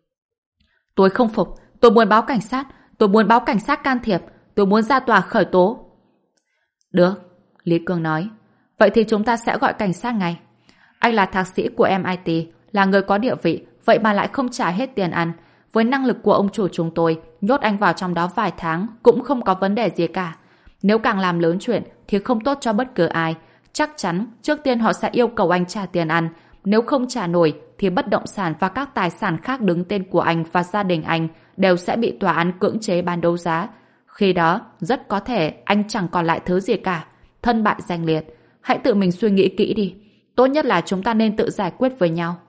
Tôi không phục, tôi muốn báo cảnh sát, tôi muốn báo cảnh sát can thiệp, tôi muốn ra tòa khởi tố. Được, Lý Cương nói. Vậy thì chúng ta sẽ gọi cảnh sát ngay. Anh là thạc sĩ của MIT, là người có địa vị, vậy mà lại không trả hết tiền ăn. Với năng lực của ông chủ chúng tôi, nhốt anh vào trong đó vài tháng cũng không có vấn đề gì cả. Nếu càng làm lớn chuyện thì không tốt cho bất cứ ai. Chắc chắn trước tiên họ sẽ yêu cầu anh trả tiền ăn. Nếu không trả nổi thì bất động sản và các tài sản khác đứng tên của anh và gia đình anh đều sẽ bị tòa án cưỡng chế bán đấu giá. Khi đó, rất có thể anh chẳng còn lại thứ gì cả. Thân bại danh liệt. Hãy tự mình suy nghĩ kỹ đi. Tốt nhất là chúng ta nên tự giải quyết với nhau.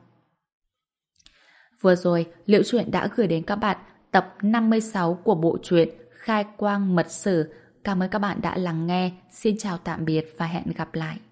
Vừa rồi, Liễu Chuyện đã gửi đến các bạn tập 56 của bộ truyện Khai Quang Mật Sử. Cảm ơn các bạn đã lắng nghe. Xin chào tạm biệt và hẹn gặp lại.